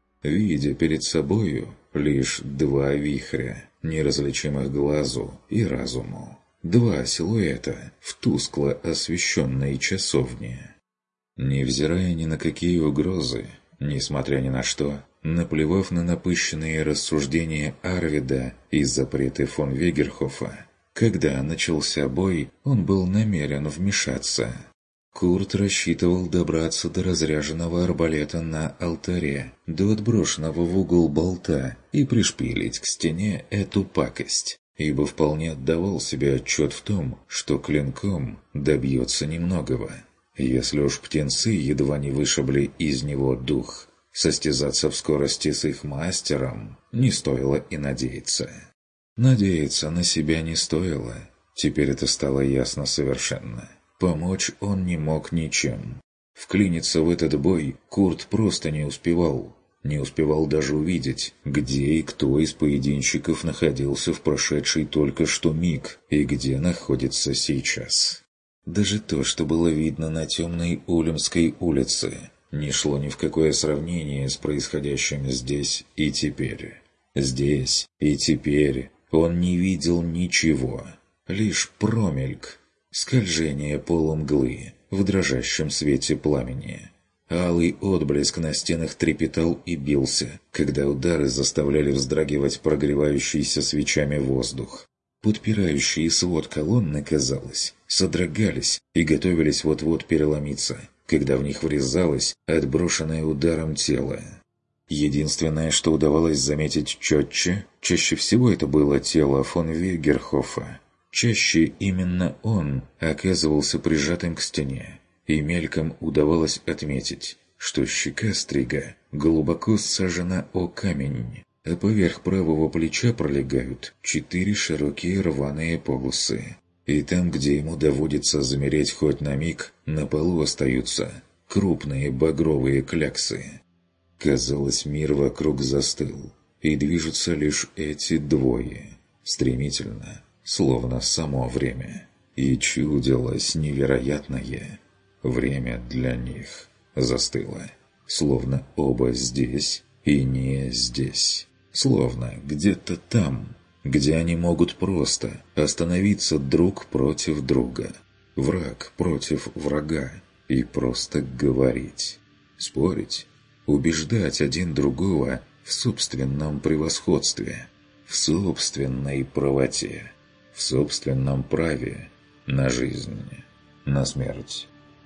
Видя перед собою лишь два вихря, неразличимых глазу и разуму. Два силуэта в тускло освещенной часовне. Невзирая ни на какие угрозы, несмотря ни на что, наплевав на напыщенные рассуждения Арвида и запреты фон Вегерхофа, когда начался бой, он был намерен вмешаться. Курт рассчитывал добраться до разряженного арбалета на алтаре, до отброшенного в угол болта и пришпилить к стене эту пакость, ибо вполне отдавал себе отчет в том, что клинком добьется немногого. Если уж птенцы едва не вышибли из него дух, состязаться в скорости с их мастером не стоило и надеяться. Надеяться на себя не стоило, теперь это стало ясно совершенно. Помочь он не мог ничем. Вклиниться в этот бой Курт просто не успевал. Не успевал даже увидеть, где и кто из поединщиков находился в прошедший только что миг и где находится сейчас. Даже то, что было видно на темной Улемской улице, не шло ни в какое сравнение с происходящим здесь и теперь. Здесь и теперь он не видел ничего, лишь промельк, скольжение полумглы в дрожащем свете пламени. Алый отблеск на стенах трепетал и бился, когда удары заставляли вздрагивать прогревающийся свечами воздух. Подпирающие свод колонны, казалось, содрогались и готовились вот-вот переломиться, когда в них врезалось отброшенное ударом тело. Единственное, что удавалось заметить четче, чаще всего это было тело фон Вегерхофа. Чаще именно он оказывался прижатым к стене, и мельком удавалось отметить, что щека Стрига глубоко сажена о камень, а поверх правого плеча пролегают четыре широкие рваные полосы. И там, где ему доводится замереть хоть на миг, на полу остаются крупные багровые кляксы. Казалось, мир вокруг застыл, и движутся лишь эти двое, стремительно, словно само время. И чудилось невероятное. Время для них застыло, словно оба здесь и не здесь. Словно где-то там, где они могут просто остановиться друг против друга, враг против врага, и просто говорить, спорить, убеждать один другого в собственном превосходстве, в собственной правоте, в собственном праве на жизнь, на смерть.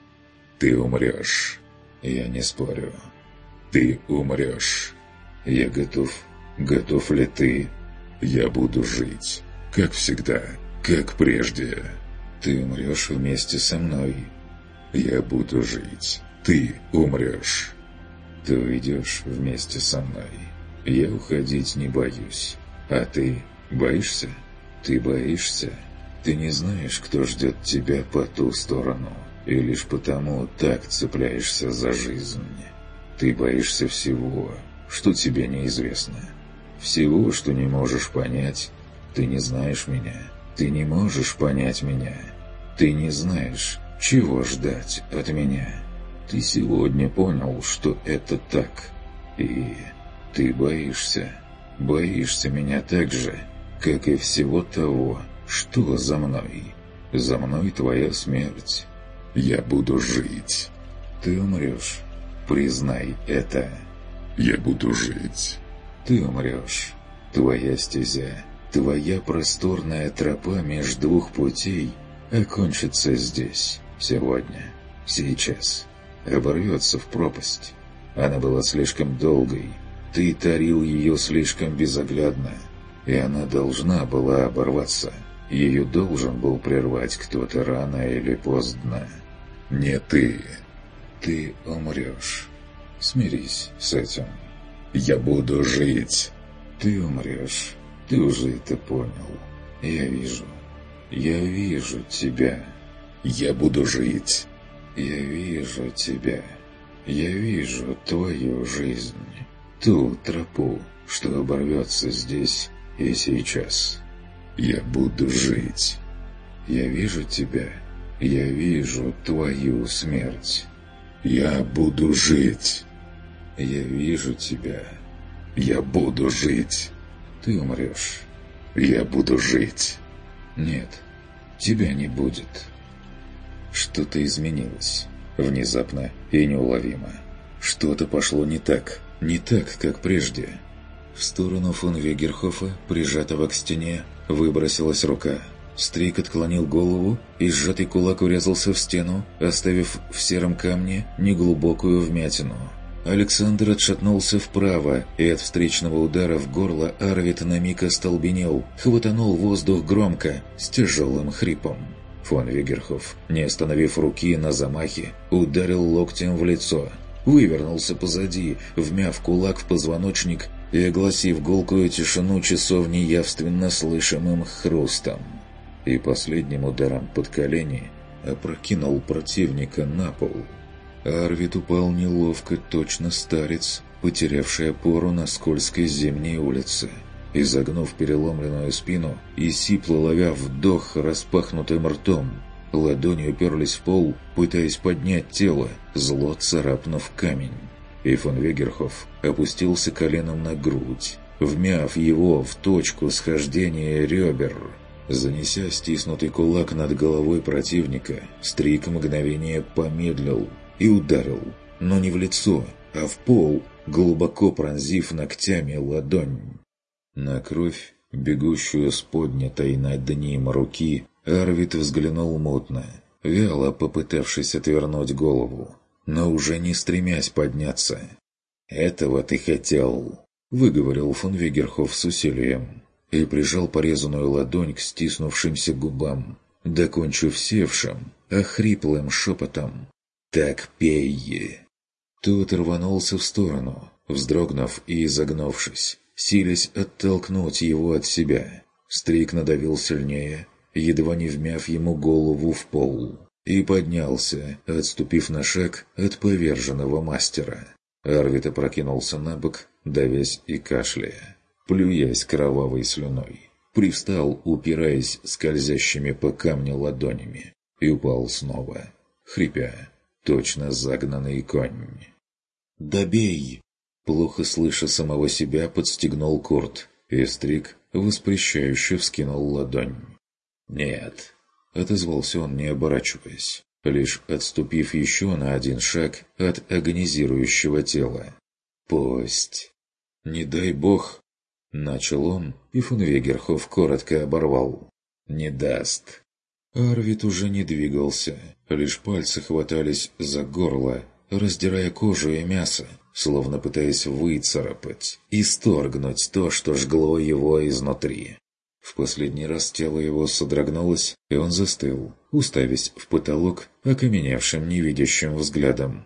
Ты умрешь, я не спорю. Ты умрешь. Я готов. Готов ли ты? Я буду жить, как всегда, как прежде. Ты умрешь вместе со мной. Я буду жить. Ты умрешь. Ты уйдешь вместе со мной. Я уходить не боюсь. А ты боишься? Ты боишься? Ты не знаешь, кто ждет тебя по ту сторону, и лишь потому так цепляешься за жизнь. Ты боишься всего, что тебе неизвестно. Всего, что не можешь понять. Ты не знаешь меня. Ты не можешь понять меня. Ты не знаешь, чего ждать от меня. Ты сегодня понял, что это так. И ты боишься. Боишься меня так же, как и всего того, что за мной. За мной твоя смерть. Я буду жить. Ты умрешь. Признай это. Я буду жить. Ты умрешь. Твоя стезя, Твоя просторная тропа меж двух путей окончится здесь, сегодня, сейчас, оборвется в пропасть. Она была слишком долгой, ты тарил ее слишком безоглядно, и она должна была оборваться. Ее должен был прервать кто-то рано или поздно. Не ты. Ты умрешь. Смирись с этим. Я буду жить. Ты умрешь. Ты уже это понял. Я вижу. Я вижу тебя. Я буду жить. Я вижу тебя. Я вижу твою жизнь. Ту тропу, что оборвется здесь и сейчас. Я буду жить. Я вижу тебя. Я вижу твою смерть. Я буду жить. Я вижу тебя. Я буду жить. Ты умрешь. Я буду жить. Нет, тебя не будет. Что-то изменилось. Внезапно и неуловимо. Что-то пошло не так. Не так, как прежде. В сторону фон Вегерхофа, прижатого к стене, выбросилась рука. Стрик отклонил голову, и сжатый кулак урезался в стену, оставив в сером камне неглубокую вмятину. Александр отшатнулся вправо, и от встречного удара в горло Арвид на миг остолбенел, хватанул воздух громко, с тяжелым хрипом. Фон Вегерхоф, не остановив руки на замахе, ударил локтем в лицо, вывернулся позади, вмяв кулак в позвоночник и огласив гулкую тишину часовни явственно слышимым хрустом. И последним ударом под колени опрокинул противника на пол. Арвид упал неловко, точно старец, потерявший опору на скользкой зимней улице. Изогнув переломленную спину и сипло ловя вдох распахнутым ртом, ладони уперлись в пол, пытаясь поднять тело, зло царапнув камень. И фон Вегерхоф опустился коленом на грудь, вмяв его в точку схождения ребер. Занеся стиснутый кулак над головой противника, Стрик мгновение помедлил и ударил, но не в лицо, а в пол, глубоко пронзив ногтями ладонь. На кровь, бегущую с поднятой над ним руки, Арвид взглянул мутно, вяло попытавшись отвернуть голову, но уже не стремясь подняться. «Этого ты хотел», — выговорил фон Вегерхоф с усилием и прижал порезанную ладонь к стиснувшимся губам, докончив севшим, охриплым шепотом: «Так пей!» Тот рванулся в сторону, вздрогнув и изогнувшись, силясь оттолкнуть его от себя. Стрик надавил сильнее, едва не вмяв ему голову в пол, и поднялся, отступив на шаг от поверженного мастера. Арвид опрокинулся на бок, давясь и кашляя, плюясь кровавой слюной, привстал, упираясь скользящими по камню ладонями, и упал снова, хрипя, точно загнанный конь. «Добей!» Плохо слыша самого себя, подстегнул Курт, и Стрик воспрещающе вскинул ладонь. «Нет», — отозвался он, не оборачиваясь, лишь отступив еще на один шаг от агонизирующего тела. «Пусть». «Не дай бог», — начал он, и фон Вегерхоф коротко оборвал. «Не даст». Арвид уже не двигался, лишь пальцы хватались за горло, раздирая кожу и мясо, словно пытаясь выцарапать, исторгнуть то, что жгло его изнутри. В последний раз тело его содрогнулось, и он застыл, уставясь в потолок окаменевшим невидящим взглядом.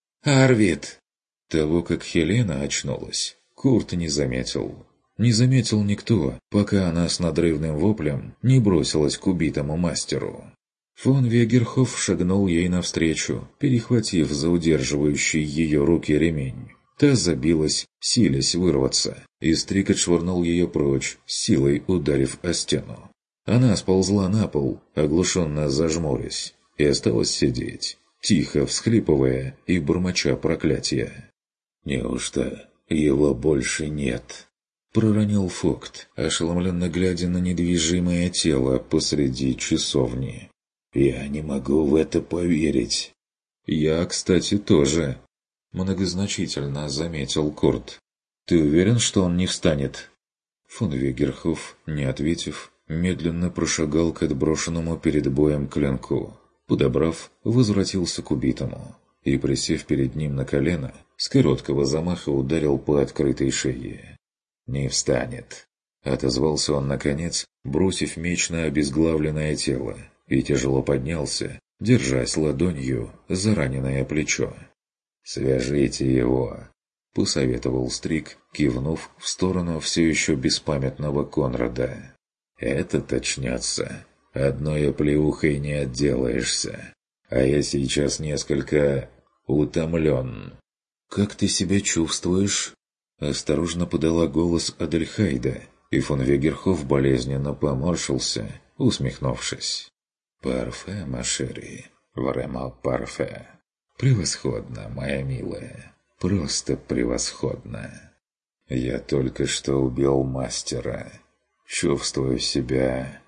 «Арвид!» Того, как Хелена очнулась, Курт не заметил. Не заметил никто, пока она с надрывным воплем не бросилась к убитому мастеру. Фон Вегерхоф шагнул ей навстречу, перехватив за удерживающий ее руки ремень. Та забилась, силясь вырваться, и Стрик отшвырнул ее прочь, силой ударив о стену. Она сползла на пол, оглушенно зажмурясь, и осталась сидеть, тихо всхлипывая и бормоча проклятия. «Неужто его больше нет?» — проронил Фокт, ошеломленно глядя на недвижимое тело посреди часовни. «Я не могу в это поверить». «Я, кстати, тоже», — многозначительно заметил Курт. «Ты уверен, что он не встанет?» Фон Вегерхоф, не ответив, медленно прошагал к отброшенному перед боем клинку. Подобрав, возвратился к убитому и, присев перед ним на колено, с короткого замаха ударил по открытой шее. «Не встанет!» — отозвался он наконец, бросив меч на обезглавленное тело, и тяжело поднялся, держась ладонью за раненое плечо. «Свяжите его!» — посоветовал Стриг, кивнув в сторону все еще беспамятного Конрада. «Этот очнется. Одной оплеухой не отделаешься. А я сейчас несколько утомлен». «Как ты себя чувствуешь?» — осторожно подала голос Адельхайда, и фон Вегерхоф болезненно поморщился, усмехнувшись. «Парфе, машери, времо парфе. Превосходно, моя милая, просто превосходно. Я только что убил мастера. Чувствую себя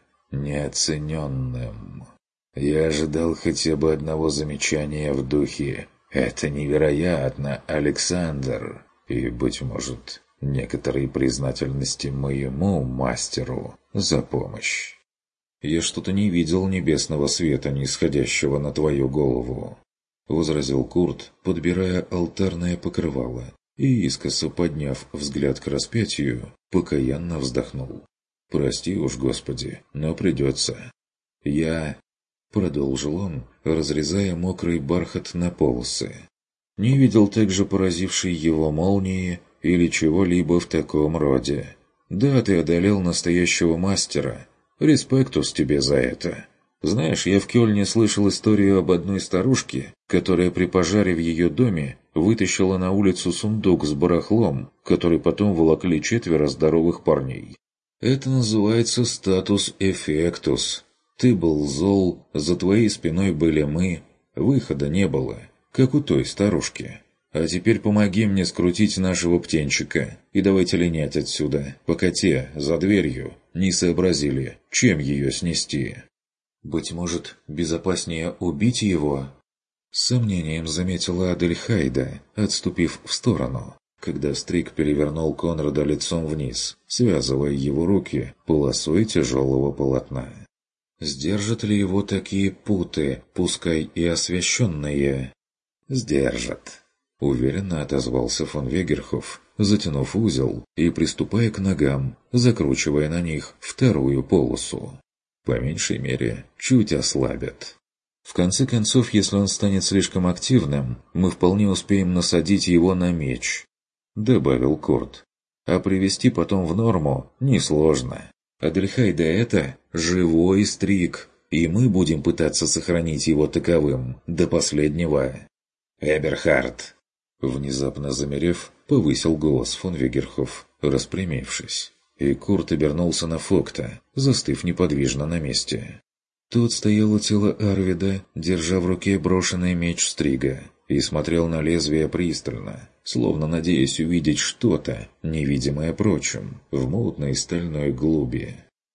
неоцененным. Я ожидал хотя бы одного замечания в духе «Это невероятно, Александр!» и, быть может, некоторой признательности моему мастеру за помощь. «Я что-то не видел небесного света, нисходящего на твою голову», — возразил Курт, подбирая алтарное покрывало, и, искоса подняв взгляд к распятию, покаянно вздохнул. «Прости уж, Господи, но придется. Я...» — продолжил он, разрезая мокрый бархат на полосы. «Не видел также поразившей его молнии или чего-либо в таком роде. Да, ты одолел настоящего мастера. Респектус тебе за это. Знаешь, я в Кёльне слышал историю об одной старушке, которая при пожаре в ее доме вытащила на улицу сундук с барахлом, который потом волокли четверо здоровых парней. Это называется статус эффектус. Ты был зол, за твоей спиной были мы, выхода не было, как у той старушки. А теперь помоги мне скрутить нашего птенчика, и давайте линять отсюда, пока те, за дверью, не сообразили, чем ее снести». «Быть может, безопаснее убить его?» С сомнением заметила Адельхайда, отступив в сторону, когда Стриг перевернул Конрада лицом вниз, связывая его руки полосой тяжелого полотна. «Сдержат ли его такие путы, пускай и освященные?» «Сдержат», — уверенно отозвался фон Вегерхоф, затянув узел и приступая к ногам, закручивая на них вторую полосу. По меньшей мере, чуть ослабят. В конце концов, если он станет слишком активным, мы вполне успеем насадить его на меч, — добавил Курт. А привести потом в норму несложно. Адельхайда — это живой Стриг, и мы будем пытаться сохранить его таковым до последнего. «Эберхард!» Внезапно замерев, повысил голос фон Вегерхоф, распрямившись. И Курт обернулся на Фокта, застыв неподвижно на месте. Тот стоял у тела Арвида, держа в руке брошенный меч Стрига, и смотрел на лезвие пристально, словно надеясь увидеть что-то, невидимое прочим, в мутной стальной глуби.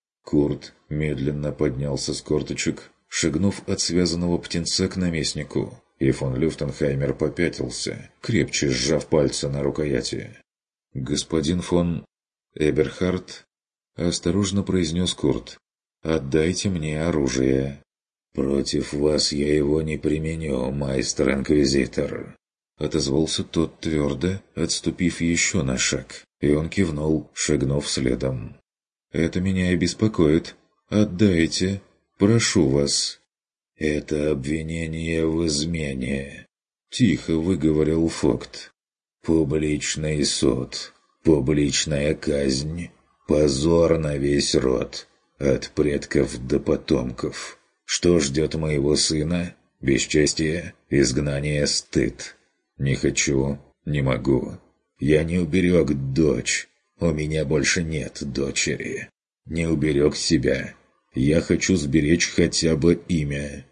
Курт медленно поднялся с корточек, шагнув от связанного птенца к наместнику, и фон Люфтенхаймер попятился, крепче сжав пальцы на рукояти. «Господин фон...» «Эберхард», — осторожно произнес Курт, — «отдайте мне оружие». «Против вас я его не применю, майстер-инквизитор», — отозвался тот твердо, отступив еще на шаг, и он кивнул, шагнув следом. «Это меня и беспокоит. Отдайте, прошу вас». «Это обвинение в измене», — тихо выговорил Фокт. «Публичный суд». Публичная казнь, позор на весь род, от предков до потомков. Что ждет моего сына? Бесчестие, изгнание, стыд. Не хочу, не могу. Я не уберег дочь, у меня больше нет дочери. Не уберег себя. Я хочу сберечь хотя бы имя.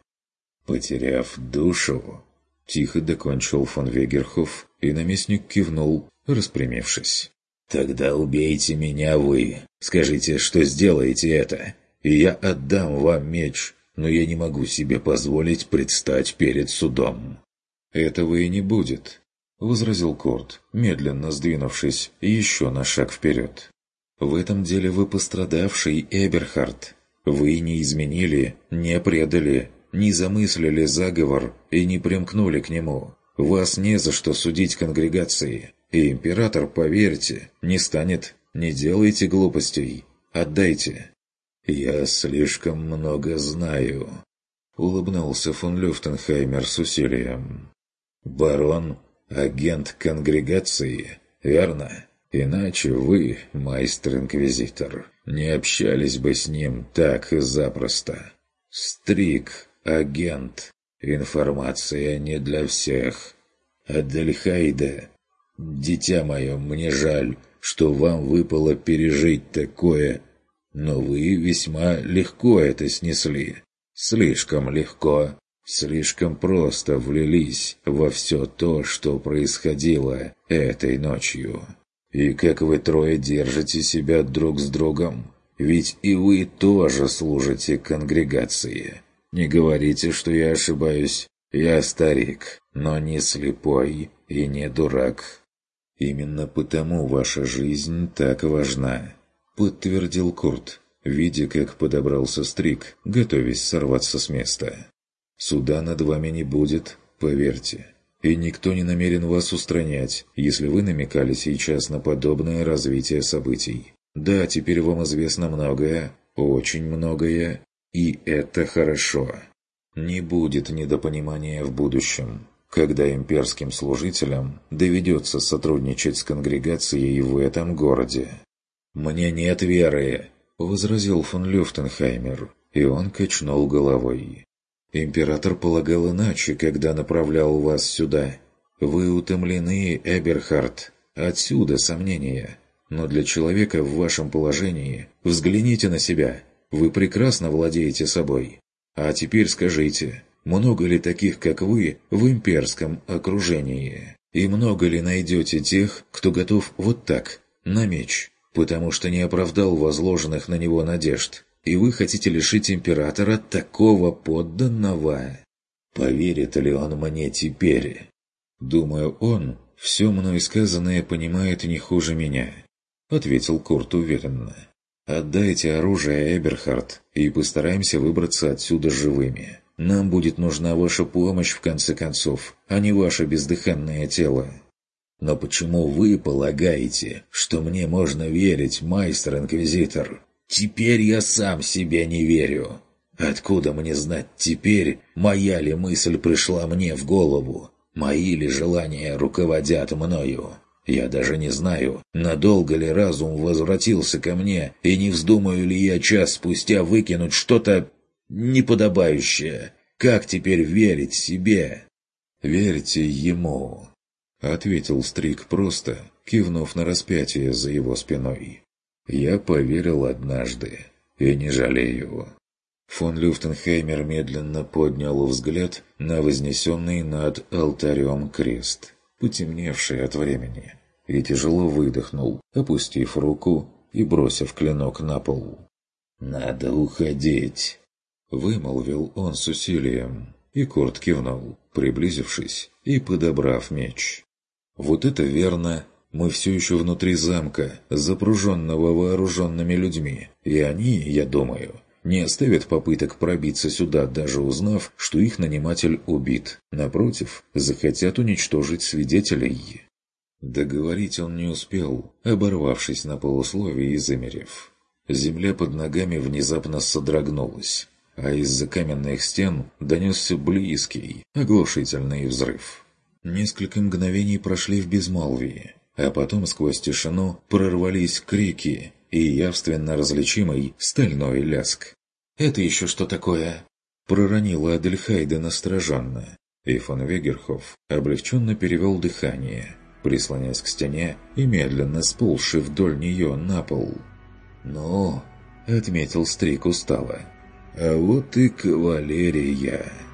Потеряв душу, тихо докончил фон Вегерхоф, и наместник кивнул, распрямившись. «Тогда убейте меня вы. Скажите, что сделаете это, и я отдам вам меч, но я не могу себе позволить предстать перед судом». «Этого и не будет», — возразил Курт, медленно сдвинувшись еще на шаг вперед. В этом деле вы пострадавший, Эберхард. Вы не изменили, не предали, не замыслили заговор и не примкнули к нему. Вас не за что судить конгрегации. И император, поверьте, не станет. Не делайте глупостей. Отдайте. «Я слишком много знаю», — улыбнулся фон Люфтенхаймер с усилием. «Барон — агент конгрегации, верно? Иначе вы, майстер-инквизитор, не общались бы с ним так запросто. Стрик — агент. Информация не для всех. Адельхайде, дитя мое, мне жаль, что вам выпало пережить такое, но вы весьма легко это снесли. Слишком легко, слишком просто влились во все то, что происходило этой ночью. И как вы трое держите себя друг с другом? Ведь и вы тоже служите конгрегации. Не говорите, что я ошибаюсь. Я старик, но не слепой и не дурак. Именно потому ваша жизнь так важна», — подтвердил Курт, видя, как подобрался Стрик, готовясь сорваться с места. «Суда над вами не будет, поверьте. И никто не намерен вас устранять, если вы намекали сейчас на подобное развитие событий. Да, теперь вам известно многое, очень многое, и это хорошо. Не будет недопонимания в будущем, когда имперским служителям доведется сотрудничать с конгрегацией в этом городе». «Мне нет веры», — возразил фон Люфтенхаймер, и он качнул головой. «Император полагал иначе, когда направлял вас сюда. Вы утомлены, Эберхард, отсюда сомнения. Но для человека в вашем положении взгляните на себя. Вы прекрасно владеете собой. А теперь скажите, много ли таких, как вы, в имперском окружении? И много ли найдете тех, кто готов вот так, на меч, потому что не оправдал возложенных на него надежд? И вы хотите лишить императора такого подданного? Поверит ли он мне теперь? Думаю, он все мной сказанное понимает не хуже меня», — ответил Курт уверенно. «Отдайте оружие, Эберхард, и постараемся выбраться отсюда живыми. Нам будет нужна ваша помощь, в конце концов, а не ваше бездыханное тело». «Но почему вы полагаете, что мне можно верить, майстер-инквизитор? Теперь я сам себе не верю. Откуда мне знать теперь, моя ли мысль пришла мне в голову? Мои ли желания руководят мною? Я даже не знаю, надолго ли разум возвратился ко мне, и не вздумаю ли я час спустя выкинуть что-то неподобающее. Как теперь верить себе?» «Верьте ему», — ответил Стрик просто, кивнув на распятие за его спиной. «Я поверил однажды, и не жалею». Фон Люфтенхаймер медленно поднял взгляд на вознесенный над алтарем крест, потемневший от времени, и тяжело выдохнул, опустив руку и бросив клинок на пол. «Надо уходить», — вымолвил он с усилием, и Курт кивнул, приблизившись и подобрав меч. «Вот это верно! Мы все еще внутри замка, запруженного вооруженными людьми, и они, я думаю, не оставят попыток пробиться сюда, даже узнав, что их наниматель убит. Напротив, захотят уничтожить свидетелей». Договорить он не успел, оборвавшись на полусловие и замерев. Земля под ногами внезапно содрогнулась, а из-за каменных стен донесся близкий, оглушительный взрыв. Несколько мгновений прошли в безмолвии, а потом сквозь тишину прорвались крики и явственно различимый стальной ляск. «Это еще что такое?» — проронила Адельхайде настороженно, и фон Вегерхоф облегченно перевел дыхание, прислонясь к стене и медленно сползши вдоль нее на пол. «Ну», — отметил Стрик устало, — «а вот и кавалерия».